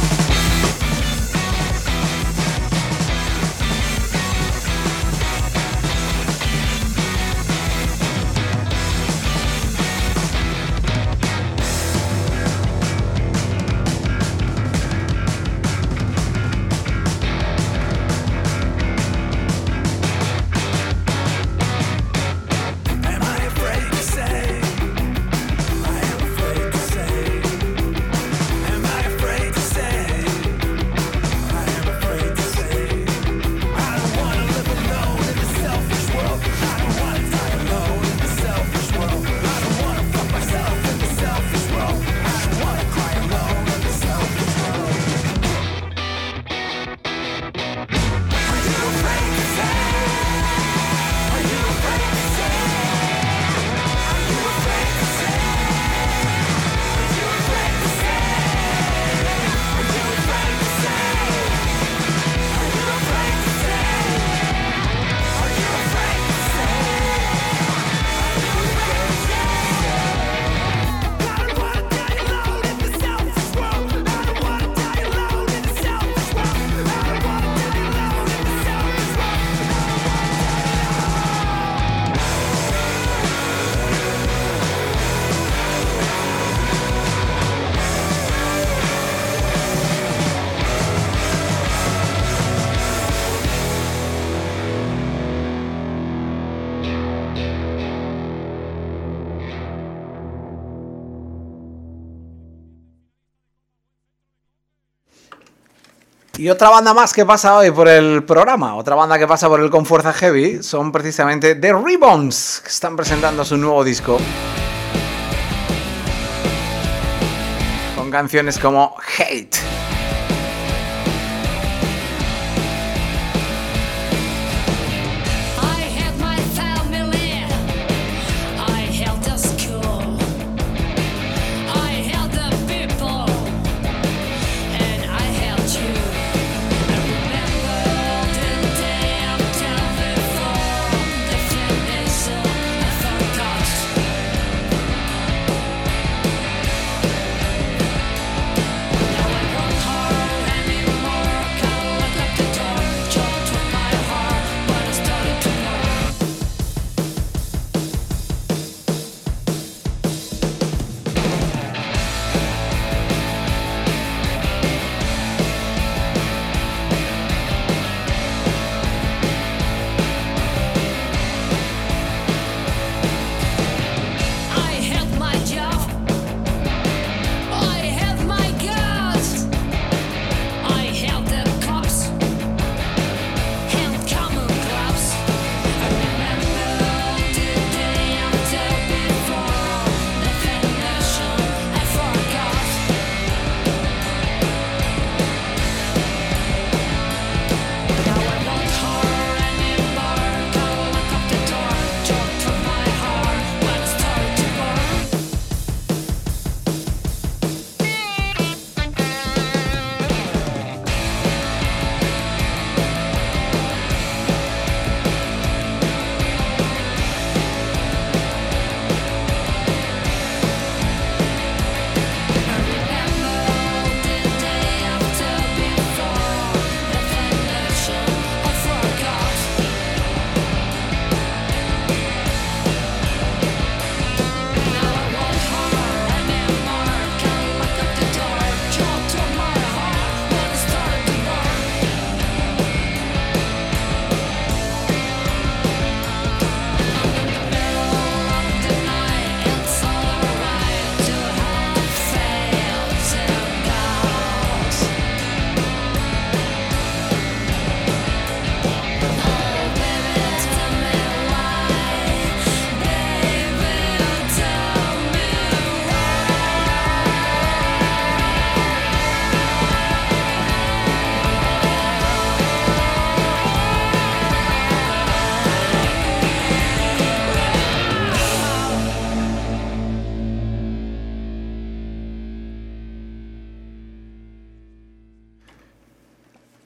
Y otra banda más que pasa hoy por el programa, otra banda que pasa por el Con Fuerza Heavy, son precisamente The Ribbons, que están presentando su nuevo disco. Con canciones como Hate.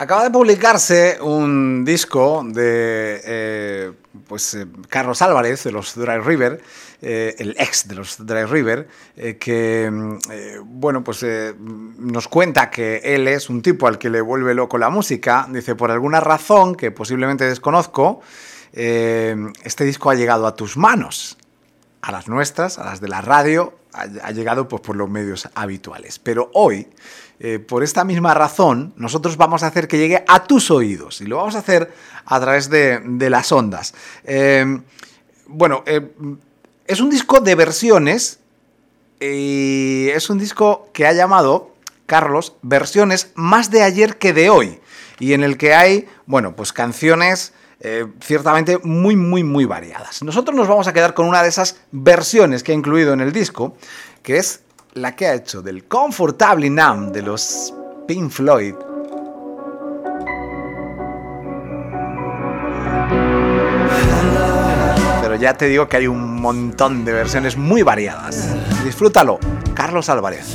Acaba de publicarse un disco de eh, pues, eh, Carlos Álvarez, de los Dry River, eh, el ex de los Dry River, eh, que eh, bueno, pues, eh, nos cuenta que él es un tipo al que le vuelve loco la música. Dice, por alguna razón que posiblemente desconozco, eh, este disco ha llegado a tus manos, a las nuestras, a las de la radio, ha, ha llegado pues, por los medios habituales. Pero hoy, eh, por esta misma razón, nosotros vamos a hacer que llegue a tus oídos y lo vamos a hacer a través de, de las ondas. Eh, bueno, eh, es un disco de versiones y es un disco que ha llamado, Carlos, Versiones más de ayer que de hoy, y en el que hay, bueno, pues canciones Eh, ciertamente muy, muy, muy variadas. Nosotros nos vamos a quedar con una de esas versiones que ha incluido en el disco, que es la que ha hecho del Comfortably Numb de los Pink Floyd. Pero ya te digo que hay un montón de versiones muy variadas. Disfrútalo, Carlos Álvarez.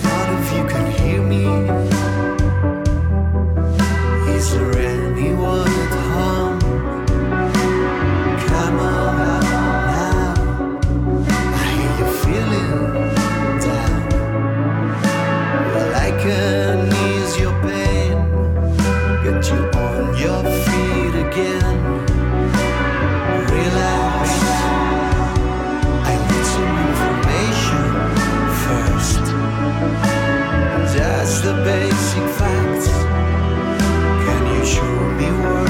The basic facts. Can you show me what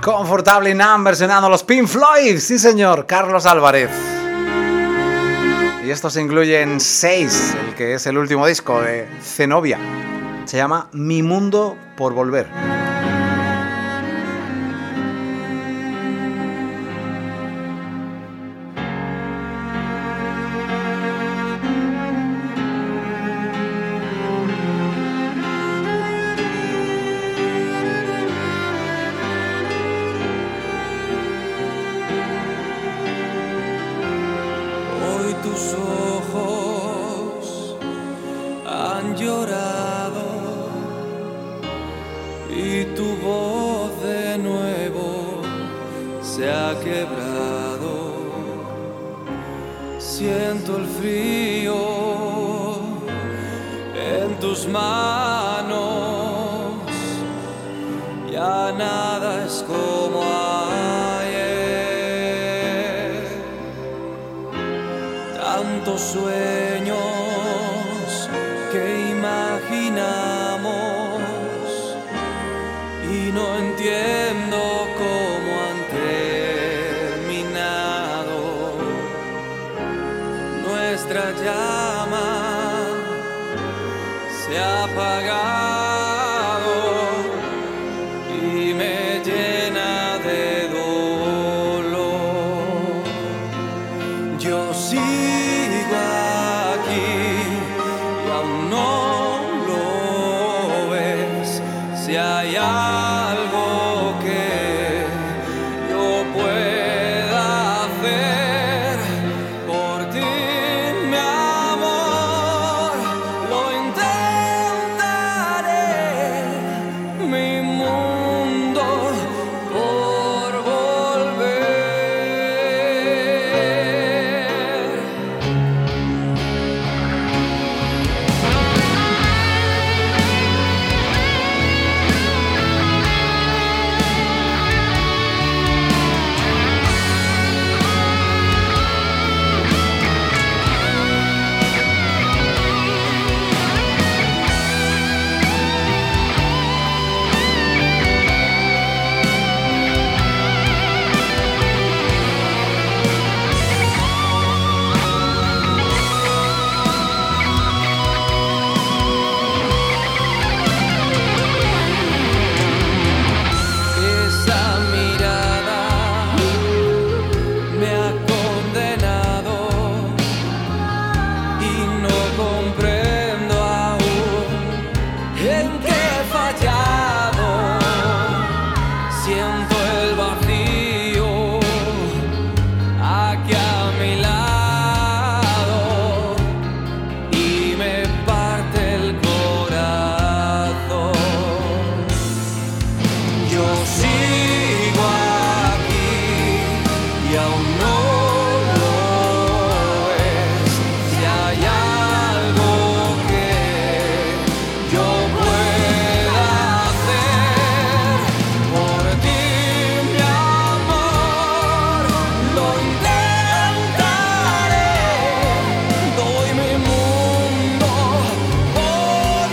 Comfortably Numb versionando los Pink Floyd, sí señor, Carlos Álvarez. Y esto se incluye en seis, el que es el último disco de Zenobia. Se llama Mi Mundo por Volver. Siento el frío en tus manos, ya nada es como ayer. Tantos sueños que imaginamos y no entiendo cómo han terminado. Nuestra llama se ha apagado y me llena de dolor. Yo sigo aquí y aún no lo ves. Si hay algo que yo pueda hacer por ti, mi amor, lo intentaré. Mi mundo por volver. Esa mirada me ha condenado y no comprendo aún en qué he fallado. Siento el vacío aquí a mi lado y me parte el corazón. Yo sigo aquí y aún no lo ves. Si hay algo que yo pueda hacer por ti, mi amor, lo intentaré. Doy mi mundo por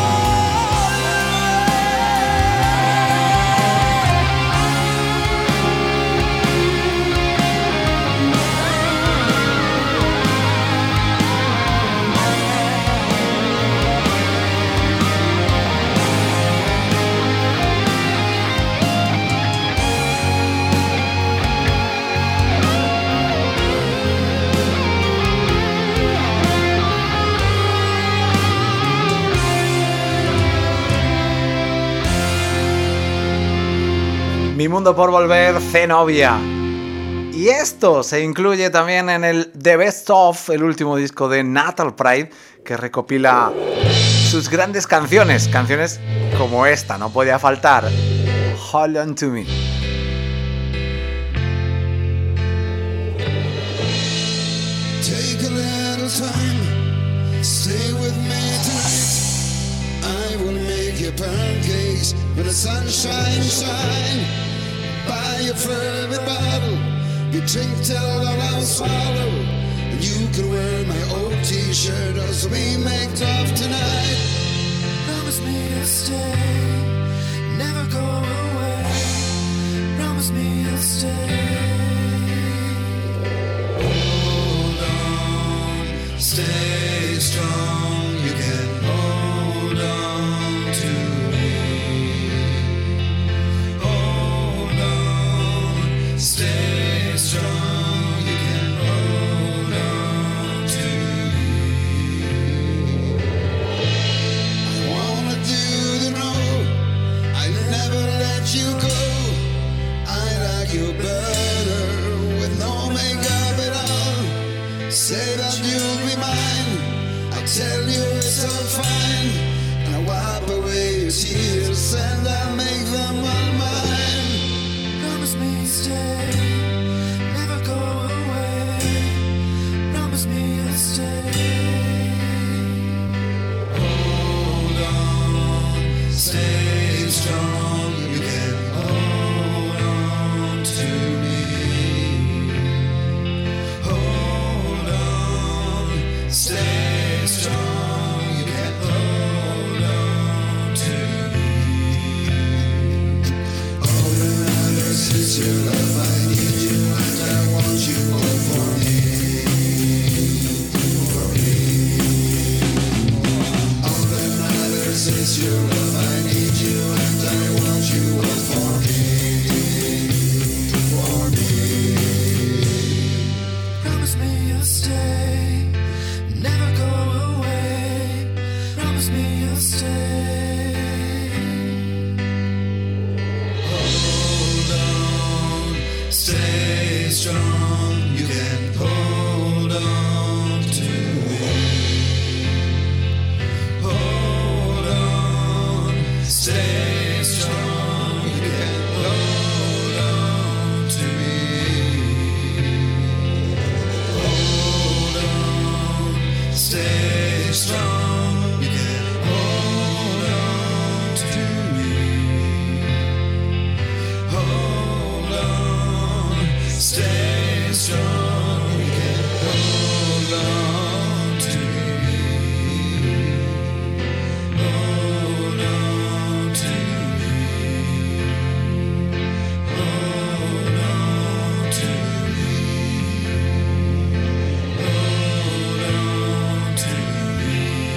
Mi Mundo por Volver, Zenobia. Y esto se incluye también en el The Best Of, el último disco de Natal Pride, que recopila sus grandes canciones, canciones como esta, no podía faltar, Hold On To Me. Take a little time, stay with me tonight. I will make you pancakes when the sun shines, shine. Buy your favorite bottle, you drink till I'll swallow. And you can wear my old t-shirt as we make love tonight. Promise me to stay, never go away. Promise me you'll stay. Hold on, stay strong. You can hold on to me. Hold on, stay strong. You can hold on to me. I wanna do the road. I never let you go. I like you better with no makeup at all. Say that you'll be mine. I tell you it's all fine. And I wipe away your tears and I make them all mine. Promise me you'll stay. Never go away. Promise me you'll stay. Hold on, stay strong. You can hold on to me. Hold on, stay strong. You can hold on to me. All that matters is your love. I need you and I want you all for me. For me. All that matters is your love. I need you and I want you all for me. For me. Promise me you'll stay. Never go away. Promise me you'll stay. Hold on, stay strong. You can hold on to me. Hold on, stay strong. You can hold on to me. Hold on, stay strong. You can hold on to me. Hold on, stay strong. You can hold on to me. Hold on to me. Hold on to me. Hold on to me.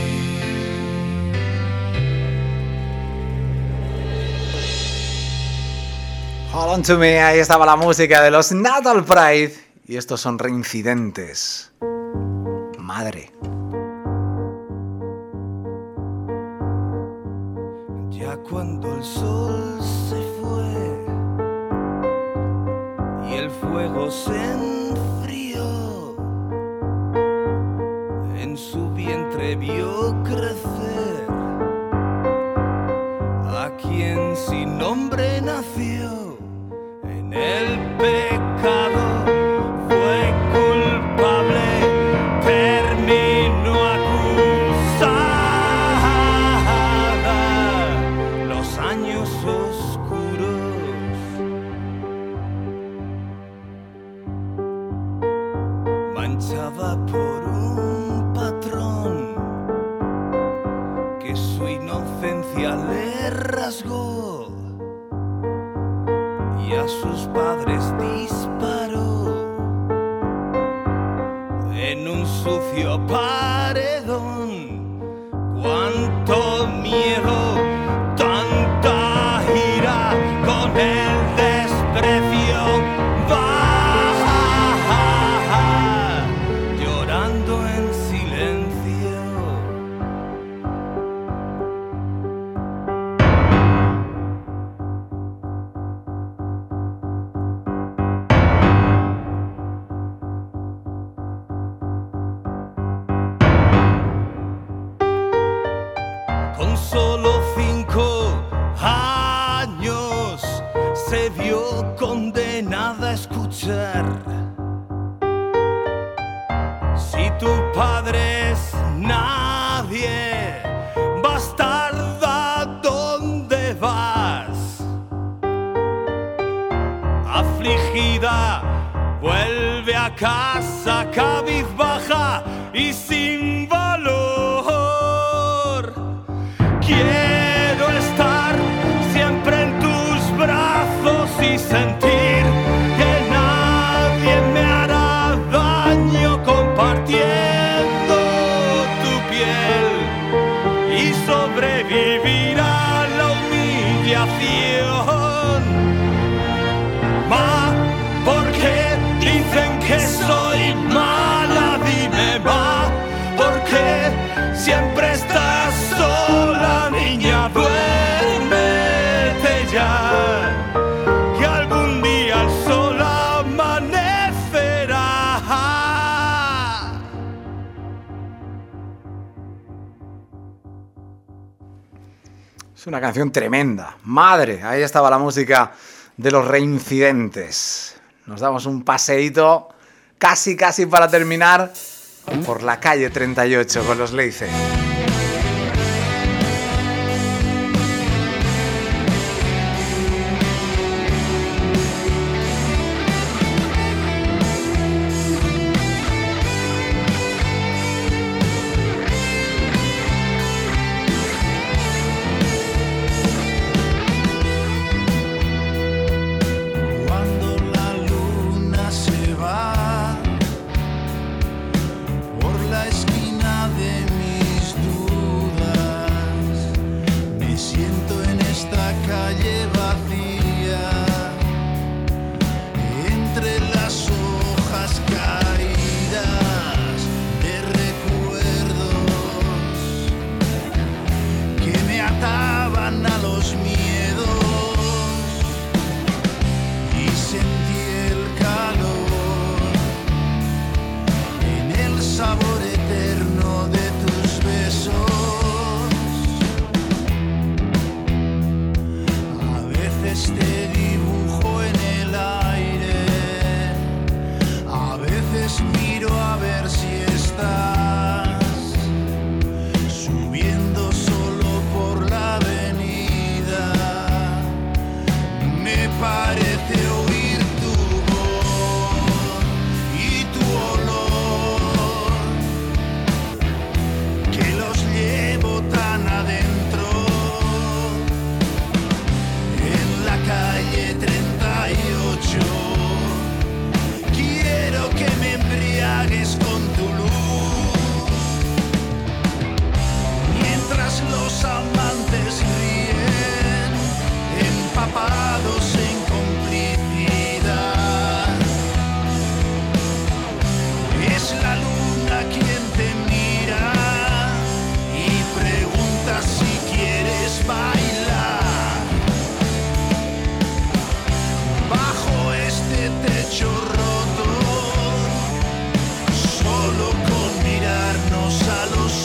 Hold on to me, ahí estaba la música de los Natal Pride. Y estos son Reincidentes. Madre. Ya cuando el sol se fue y el fuego se enfrió, en su vientre vio crecer a quien sin nombre nació. En el pecado fue culpable, terminó acusada. Los años oscuros manchada por un patrón que su inocencia le rasgó y a sus padres disparó en un sucio paredón. Cuánto miedo, tanta ira con el desprecio baja, llorando en silencio. Con solo cinco años se vio condenada a escuchar: si tu padre es nadie, bastarda, ¿dónde vas? Afligida, vuelve a casa cabizbaja y sin valor. Quiero estar siempre en tus brazos y sentir Ma, ¿por qué dicen que soy mala? Dime, ma, ¿por qué siempre estás sola, niña? Duérmete ya, que algún día el sol amanecerá. Es una canción tremenda. Madre, ahí estaba la música de Los Reincidentes. Nos damos un paseíto casi casi para terminar por la calle treinta y ocho con los Leice. Cuando la luna se va por la esquina de mis dudas, me siento en esta calle vacía, entre las hojas caídas de recuerdos que me ataban a los miedos. Y sentí el calor en el sabor eterno de tus besos. A veces te dibujo en el aire, a veces miro a ver si estás subiendo solo por la avenida. Me parece oír tu voz y tu olor, que los llevo tan adentro. En la calle treinta y ocho quiero que me embriagues con tu luz, mientras los amantes ríen, empapados en complicidad. Es la luna quien te mira y pregunta si quieres bailar. Bajo este techo roto, solo con mirarnos a los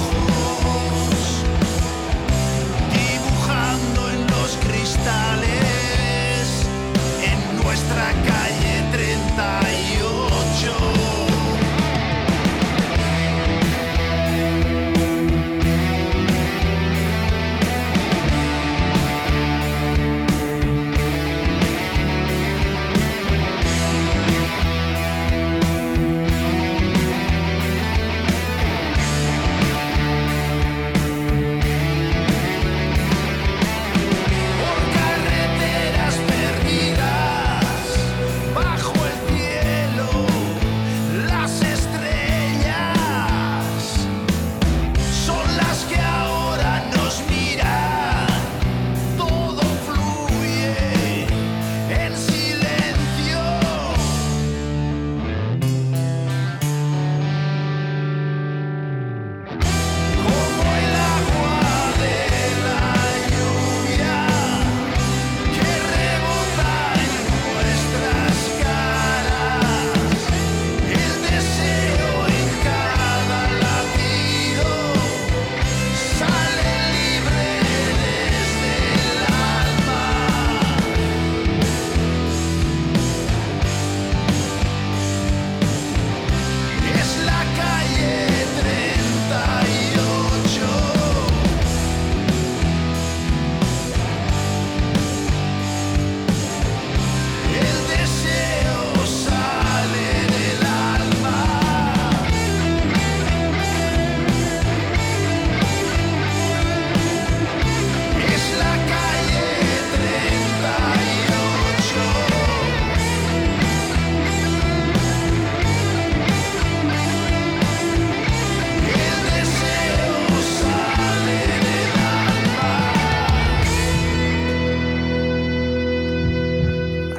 ojos, dibujando en los cristales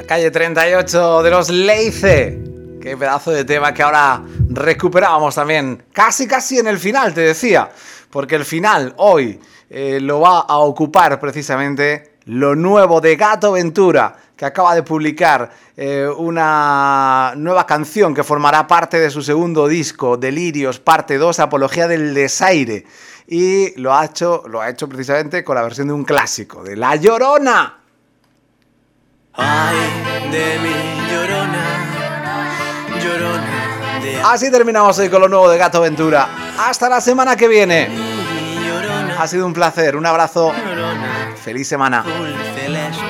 Calle treinta y ocho de los Leice. Qué pedazo de tema que ahora recuperábamos también. Casi, casi en el final, te decía. Porque el final, hoy, eh, lo va a ocupar precisamente lo nuevo de Gato Ventura, que acaba de publicar eh, una nueva canción que formará parte de su segundo disco, Delirios, parte dos, Apología del Desaire. Y lo ha hecho, lo ha hecho precisamente con la versión de un clásico, de La Llorona. Ay, de mi llorona, llorona de Así terminamos hoy con lo nuevo de Gato Ventura. Hasta la semana que viene. mi llorona, Ha sido un placer, un abrazo. llorona, Feliz semana. azul celeste.